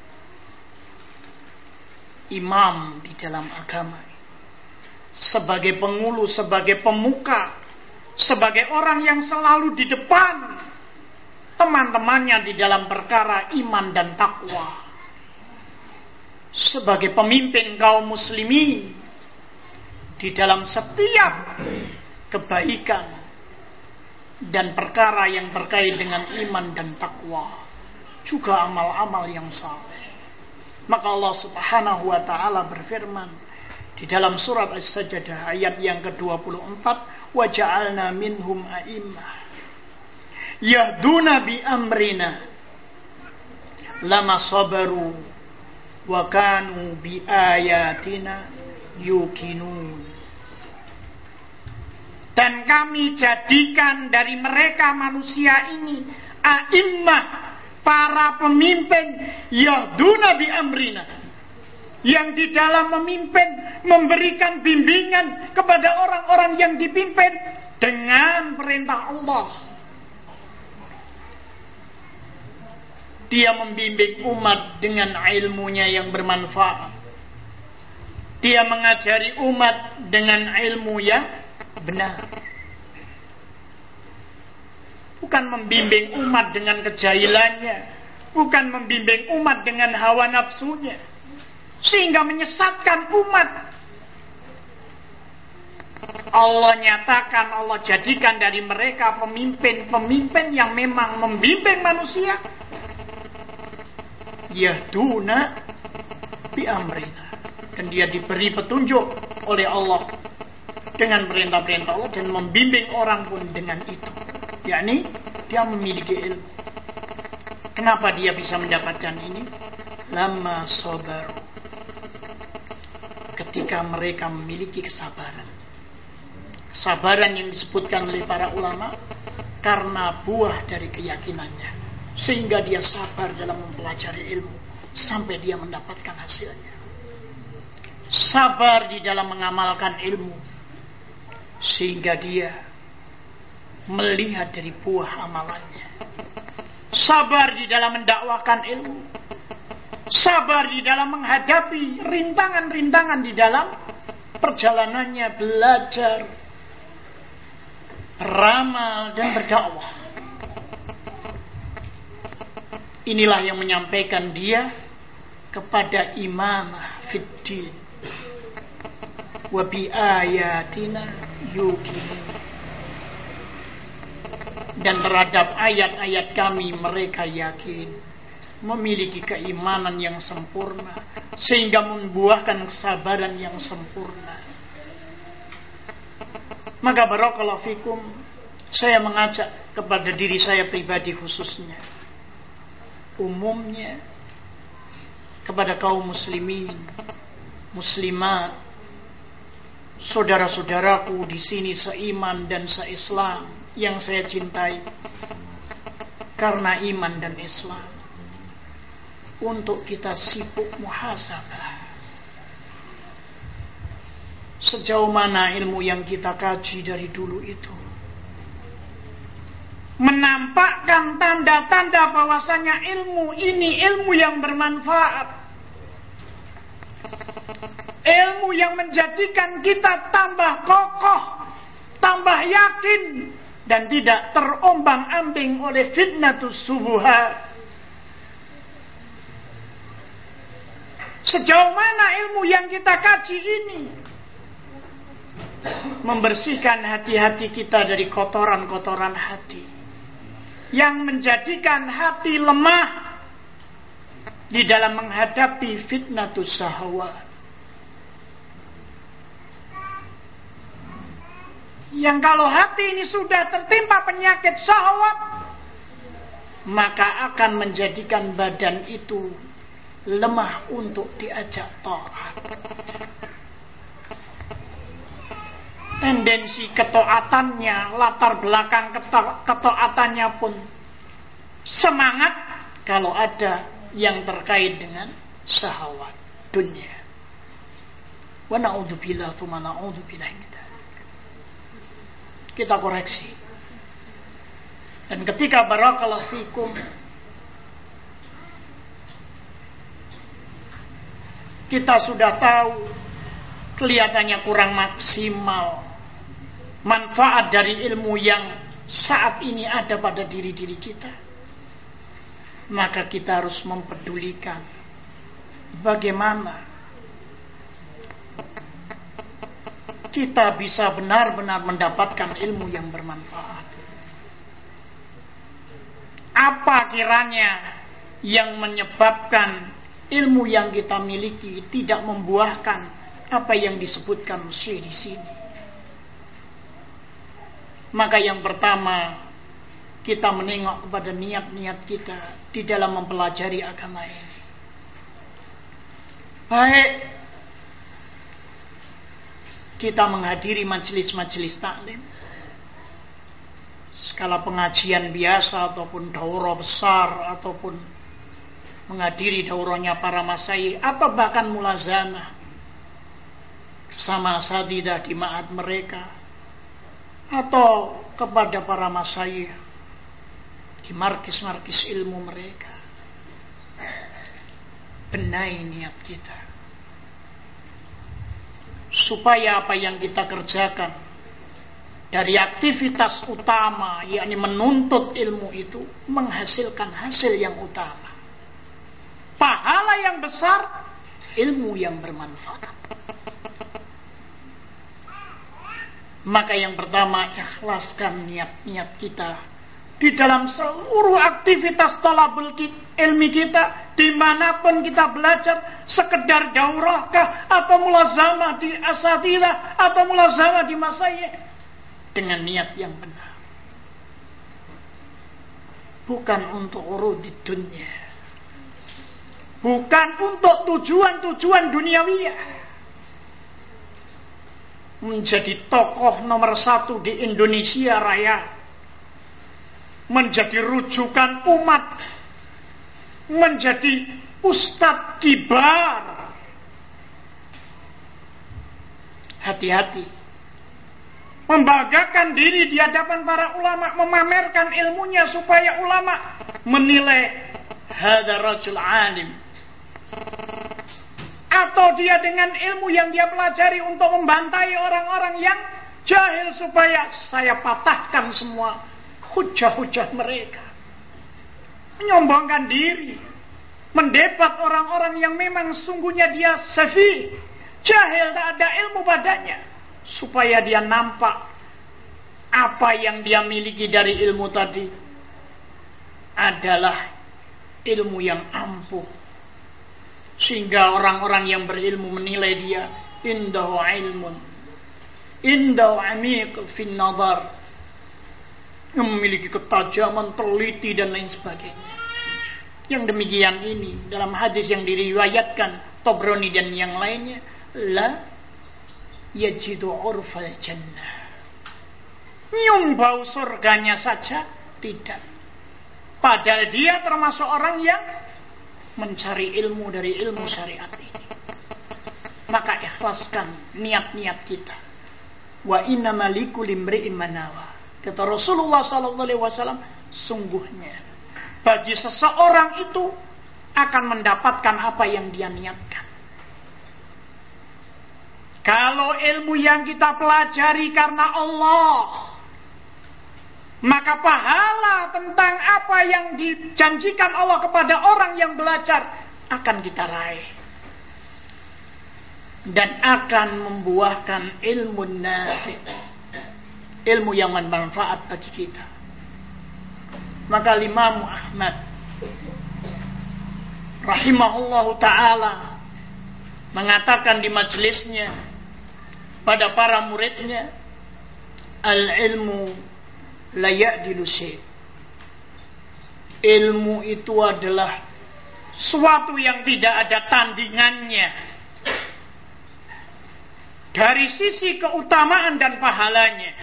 imam di dalam agama, sebagai pengulu, sebagai pemuka, sebagai orang yang selalu di depan teman-temannya di dalam perkara iman dan takwa, sebagai pemimpin kaum muslimin di dalam setiap kebaikan dan perkara yang terkait dengan iman dan takwa, juga amal-amal yang saleh. Maka Allah subhanahu wa ta'ala berfirman di dalam surat As-Sajdah ayat yang ke-24, wa ja'alna minhum a'immah yahduna bi amrina lama sabaru wa kanu bi ayatina yuqinun. Dan kami jadikan dari mereka manusia ini a'immah, para pemimpin, yahduna bi amrina, yang di dalam memimpin memberikan bimbingan kepada orang-orang yang dipimpin dengan perintah Allah. Dia membimbing umat dengan ilmunya yang bermanfaat. Dia mengajari umat dengan ilmu yang benar. Bukan membimbing umat dengan kejahilannya, bukan membimbing umat dengan hawa nafsunya, sehingga menyesatkan umat. Allah nyatakan, Allah jadikan dari mereka pemimpin-pemimpin yang memang membimbing manusia. Yahduna bi amrina, dan dia diberi petunjuk oleh Allah dengan perintah-perintah Allah, dan membimbing orang pun dengan itu, yakni dia memiliki ilmu. Kenapa dia bisa mendapatkan ini? Lama sabaru, ketika mereka memiliki kesabaran. Kesabaran yang disebutkan oleh para ulama karena buah dari keyakinannya, sehingga dia sabar dalam mempelajari ilmu sampai dia mendapatkan hasilnya. Sabar di dalam mengamalkan ilmu sehingga dia melihat dari buah amalannya. Sabar di dalam mendakwakan ilmu. Sabar di dalam menghadapi rintangan-rintangan di dalam perjalanannya belajar, beramal dan berdakwah. Inilah yang menyampaikan dia kepada imamah fiddin wa bi ayatina yuqinun, dan terhadap ayat-ayat kami mereka yakin, memiliki keimanan yang sempurna sehingga membuahkan kesabaran yang sempurna. Maka barakallahu fikum, saya mengajak kepada diri saya pribadi khususnya, umumnya kepada kaum muslimin, muslimat, saudara-saudaraku di sini seiman dan seislam yang saya cintai karena iman dan Islam, untuk kita sibuk muhasabah. Sejauh mana ilmu yang kita kaji dari dulu itu menampakkan tanda-tanda bahwasanya ilmu ini ilmu yang bermanfaat, ilmu yang menjadikan kita tambah kokoh, tambah yakin, dan tidak terombang-ambing oleh fitnatus subuhat. Sejauh mana ilmu yang kita kaji ini membersihkan hati-hati kita dari kotoran-kotoran hati yang menjadikan hati lemah di dalam menghadapi fitnatus syahwat. Yang kalau hati ini sudah tertimpa penyakit syahwat, maka akan menjadikan badan itu lemah untuk diajak taat. Tendensi ketaatannya, latar belakang ketaatannya pun semangat kalau ada yang terkait dengan syahwat dunia. Wa na'udzubillah tsumma na'udzubillah min dzalik. Kita koreksi. Dan ketika barakallahu fikum kita sudah tahu kelihatannya kurang maksimal manfaat dari ilmu yang saat ini ada pada diri-diri kita, maka kita harus mempedulikan bagaimana kita bisa benar-benar mendapatkan ilmu yang bermanfaat. Apa kiranya yang menyebabkan ilmu yang kita miliki tidak membuahkan apa yang disebutkan Syekh di sini? Maka yang pertama, kita menengok kepada niat-niat kita di dalam mempelajari agama ini. Baik kita menghadiri majelis-majelis taklim, skala pengajian biasa ataupun daurah besar, ataupun menghadiri daurahnya para masyayikh, atau bahkan mulazamah bersama asatidzah di ma'had mereka, atau kepada para masyayikh di markis-markis ilmu mereka. Benahi niat kita supaya apa yang kita kerjakan dari aktivitas utama, yakni menuntut ilmu itu, menghasilkan hasil yang utama, pahala yang besar, ilmu yang bermanfaat. Maka yang pertama, ikhlaskan niat-niat kita di dalam seluruh aktivitas talabul ilmi kita, dimanapun kita belajar, sekedar daurahkah, atau mulazamah di asatidzah, atau mulazamah di masyayikh, dengan niat yang benar, bukan untuk urud di dunia, bukan untuk tujuan-tujuan duniawiyah, menjadi tokoh nomor 1 di Indonesia Raya, menjadi rujukan umat, menjadi ustadz kibar. Hati-hati, membanggakan diri di hadapan para ulama, memamerkan ilmunya supaya ulama menilai hadza rajul alim, atau dia dengan ilmu yang dia pelajari untuk membantai orang-orang yang jahil supaya saya patahkan semua hujah-hujah mereka. Menyombongkan diri, mendebat orang-orang yang memang sungguhnya dia safi, jahil, tak ada ilmu padanya, supaya dia nampak apa yang dia miliki dari ilmu tadi adalah ilmu yang ampuh, sehingga orang-orang yang berilmu menilai dia indahu ilmun, indahu amiq fin nazar, yang memiliki ketajaman, teliti, dan lain sebagainya. Yang demikian ini dalam hadis yang diriwayatkan Tabrani dan yang lainnya, la yajidu urfal jannah, nyium bau surganya saja tidak, padahal dia termasuk orang yang mencari ilmu dari ilmu syariat ini. Maka ikhlaskan niat-niat kita. Wa innamal likulli imri'in ma nawa, kata Rasulullah SAW, sungguhnya bagi seseorang itu akan mendapatkan apa yang dia niatkan. Kalau ilmu yang kita pelajari karena Allah, maka pahala tentang apa yang dijanjikan Allah kepada orang yang belajar akan kita raih, dan akan membuahkan ilmu nafi', ilmu yang bermanfaat bagi kita. Maka Imam Ahmad rahimahullahu ta'ala mengatakan di majelisnya pada para muridnya, al-ilmu la ya'dilu syai', ilmu itu adalah suatu yang tidak ada tandingannya dari sisi keutamaan dan pahalanya.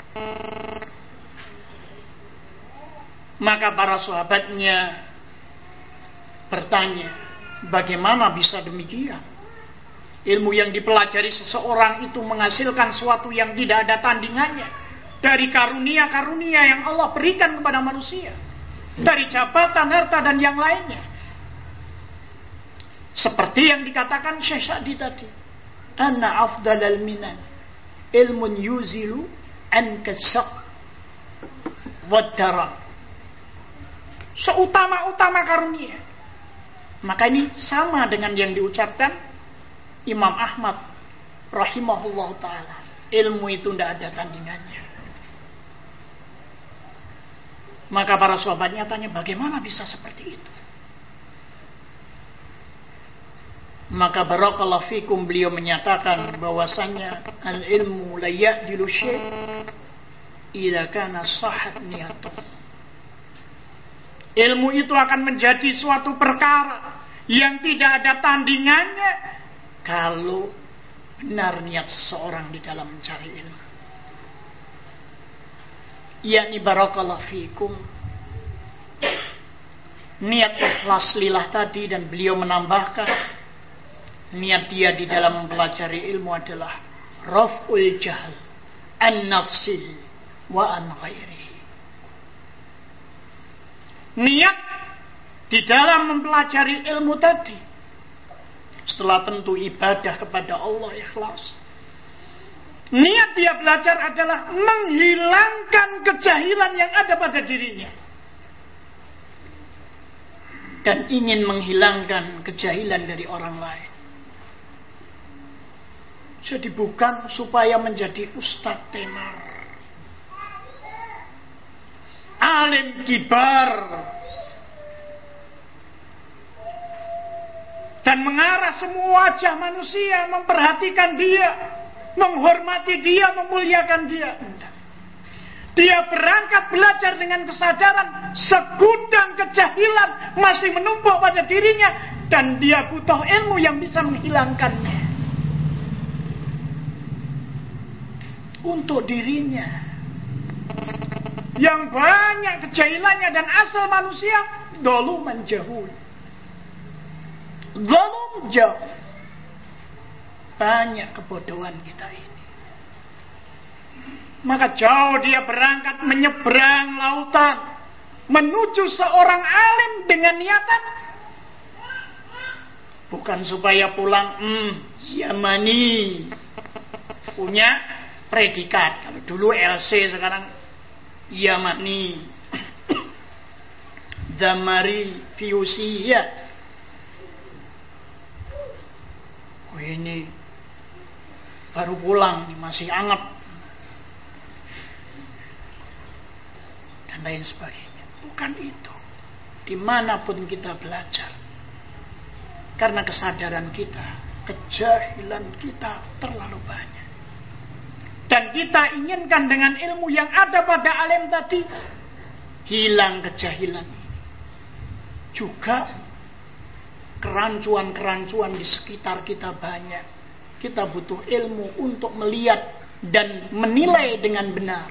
Maka para sahabatnya bertanya, bagaimana bisa demikian? Ilmu yang dipelajari seseorang itu menghasilkan suatu yang tidak ada tandingannya dari karunia-karunia yang Allah berikan kepada manusia, dari jabatan, harta, dan yang lainnya. Seperti yang dikatakan Syekh Sa'di tadi, anna afdalal minan ilmun yuzilu anka syaq waddara, seutama-utama karunia. Maka ini sama dengan yang diucapkan Imam Ahmad rahimahullah ta'ala, ilmu itu tidak ada tandingannya. Maka para sahabatnya tanya, bagaimana bisa seperti itu? Maka barakallahu fikum, beliau menyatakan bahwasanya al-ilmu la ya'dilu syai' idza kana sahhat niyatuh. Ilmu itu akan menjadi suatu perkara yang tidak ada tandingannya kalau benar niat seseorang di dalam mencari ilmu. Yakni barakallahu fikum, niat ikhlas lillah tadi, dan beliau menambahkan niat dia di dalam mempelajari ilmu adalah raf'ul jahl an nafsihi wa an ghairihi. Niat di dalam mempelajari ilmu tadi, setelah tentu ibadah kepada Allah ikhlas, niat dia belajar adalah menghilangkan kejahilan yang ada pada dirinya, dan ingin menghilangkan kejahilan dari orang lain. Jadi bukan supaya menjadi ustadz tenar, alim kibar, dan mengarah semua wajah manusia, memperhatikan dia, menghormati dia, memuliakan dia. Dia berangkat belajar dengan kesadaran segudang kejahilan masih menumpuk pada dirinya, dan dia butuh ilmu yang bisa menghilangkannya untuk dirinya yang banyak kejahilannya. Dan asal manusia zaluman jahul, zalum jauh, banyak kebodohan kita ini. Maka jauh dia berangkat menyeberang lautan menuju seorang alim dengan niatan bukan supaya pulang Yamani, punya predikat. Kalau dulu LC, sekarang Yamani, Damari, Fiusiyah. Oh, ini baru pulang, masih anget, dan lain sebagainya. Bukan itu. Dimanapun kita belajar, karena kesadaran kita, kejahilan kita terlalu banyak, dan kita inginkan dengan ilmu yang ada pada alim tadi hilang kejahilan. Juga kerancuan-kerancuan di sekitar kita banyak. Kita butuh ilmu untuk melihat dan menilai dengan benar,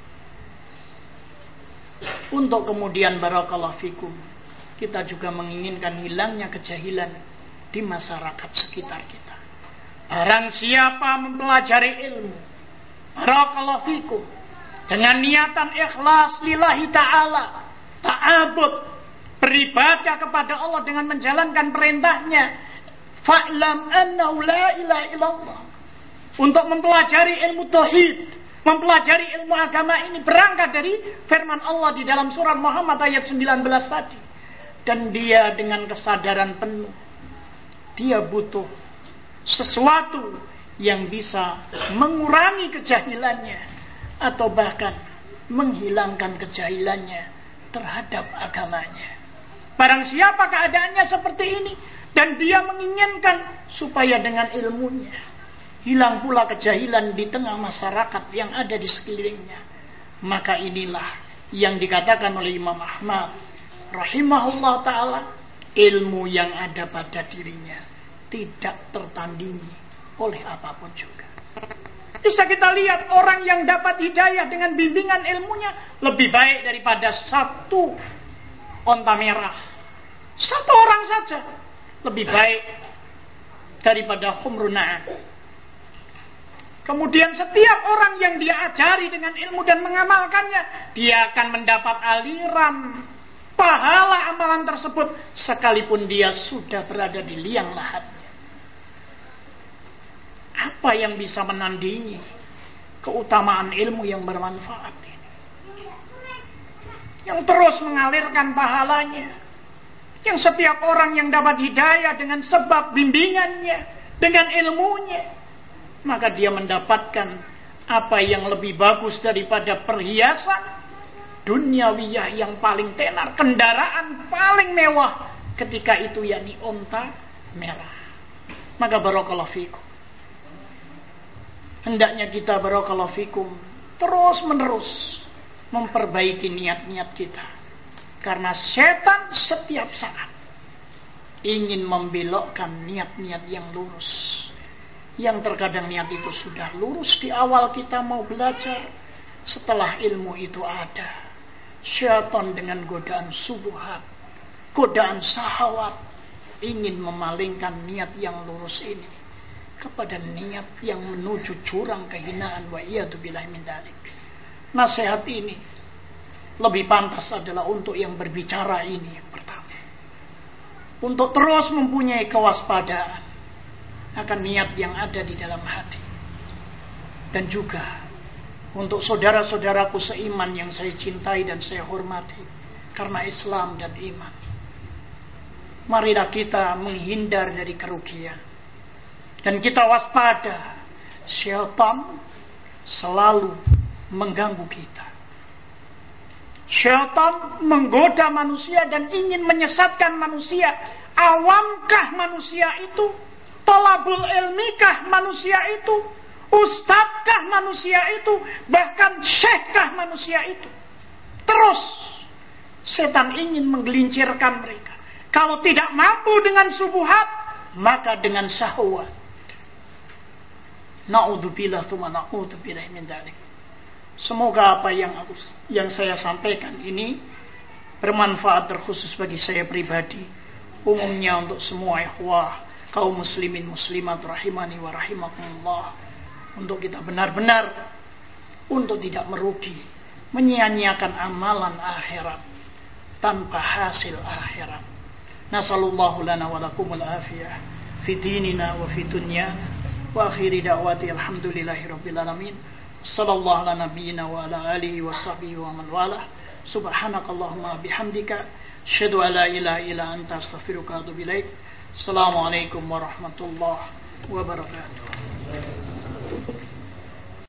untuk kemudian barakallahu fikum kita juga menginginkan hilangnya kejahilan di masyarakat sekitar kita. Barang siapa mempelajari ilmu barakallahu fikum dengan niatan ikhlas lillahi ta'ala, ta'abud, beribadah kepada Allah dengan menjalankan perintahnya, fa'lam annahu la ilaha illallah, untuk mempelajari ilmu tauhid, mempelajari ilmu agama ini berangkat dari firman Allah di dalam surat Muhammad ayat 19 tadi. Dan dia dengan kesadaran penuh, dia butuh sesuatu yang bisa mengurangi kejahilannya atau bahkan menghilangkan kejahilannya terhadap agamanya. Barang siapa keadaannya seperti ini dan dia menginginkan supaya dengan ilmunya hilang pula kejahilan di tengah masyarakat yang ada di sekelilingnya, maka inilah yang dikatakan oleh Imam Ahmad rahimahullah ta'ala, ilmu yang ada pada dirinya tidak tertandingi oleh apapun juga. Bisa kita lihat orang yang dapat hidayah dengan bimbingan ilmunya lebih baik daripada satu onta merah. Satu orang saja lebih baik daripada khumrun na'am. Kemudian setiap orang yang dia ajari dengan ilmu dan mengamalkannya, dia akan mendapat aliran pahala amalan tersebut sekalipun dia sudah berada di liang lahatnya. Apa yang bisa menandingi keutamaan ilmu yang bermanfaat ini, yang terus mengalirkan pahalanya, yang setiap orang yang dapat hidayah dengan sebab bimbingannya, dengan ilmunya, maka dia mendapatkan apa yang lebih bagus daripada perhiasan duniawiyah yang paling tenar, kendaraan paling mewah ketika itu, yakni onta merah. Maka barakallahu fikum, hendaknya kita barakallahu fikum terus menerus memperbaiki niat-niat kita, karena setan setiap saat ingin membelokkan niat-niat yang lurus, yang terkadang niat itu sudah lurus di awal kita mau belajar, setelah ilmu itu ada, syaitan dengan godaan subuhat, godaan syahwat ingin memalingkan niat yang lurus ini kepada niat yang menuju jurang kehinaan, wa iyadzubillahi min dzalik. Nasihat ini lebih pantas adalah untuk yang berbicara ini yang pertama, untuk terus mempunyai kewaspadaan akan niat yang ada di dalam hati. Dan juga untuk saudara-saudaraku seiman yang saya cintai dan saya hormati karena Islam dan iman, marilah kita menghindar dari kerugian dan kita waspada. Syaitan selalu mengganggu kita. Syaitan menggoda manusia dan ingin menyesatkan manusia. Awamkah manusia itu? Tolabul ilmikah manusia itu? Ustadzkah manusia itu? Bahkan syekhkah manusia itu? Terus setan ingin menggelincirkan mereka. Kalau tidak mampu dengan subuhat, maka dengan syahwat. Na'udzubillah tsumma na'udzubillah min dzalik. Semoga apa yang saya sampaikan ini bermanfaat terkhusus bagi saya pribadi, umumnya untuk semua ikhwah kaum muslimin muslimat rahimani wa rahimakumullah, untuk kita benar-benar untuk tidak merugi, menyia-nyiakan amalan akhirat tanpa hasil akhirat. Nasallallahu lana wa lakumul afiyah fi dinina wa fi dunya wa akhiri da'wati alhamdulillahi rabbil alamin. Sallallahu ala nabiyyina wa ala alihi wa sahbihi wa man walah. Subhanakallahumma bihamdika asyhadu an la ilaha illa anta astaghfiruka wa atubu ilaik. Assalamualaikum warahmatullahi wabarakatuh.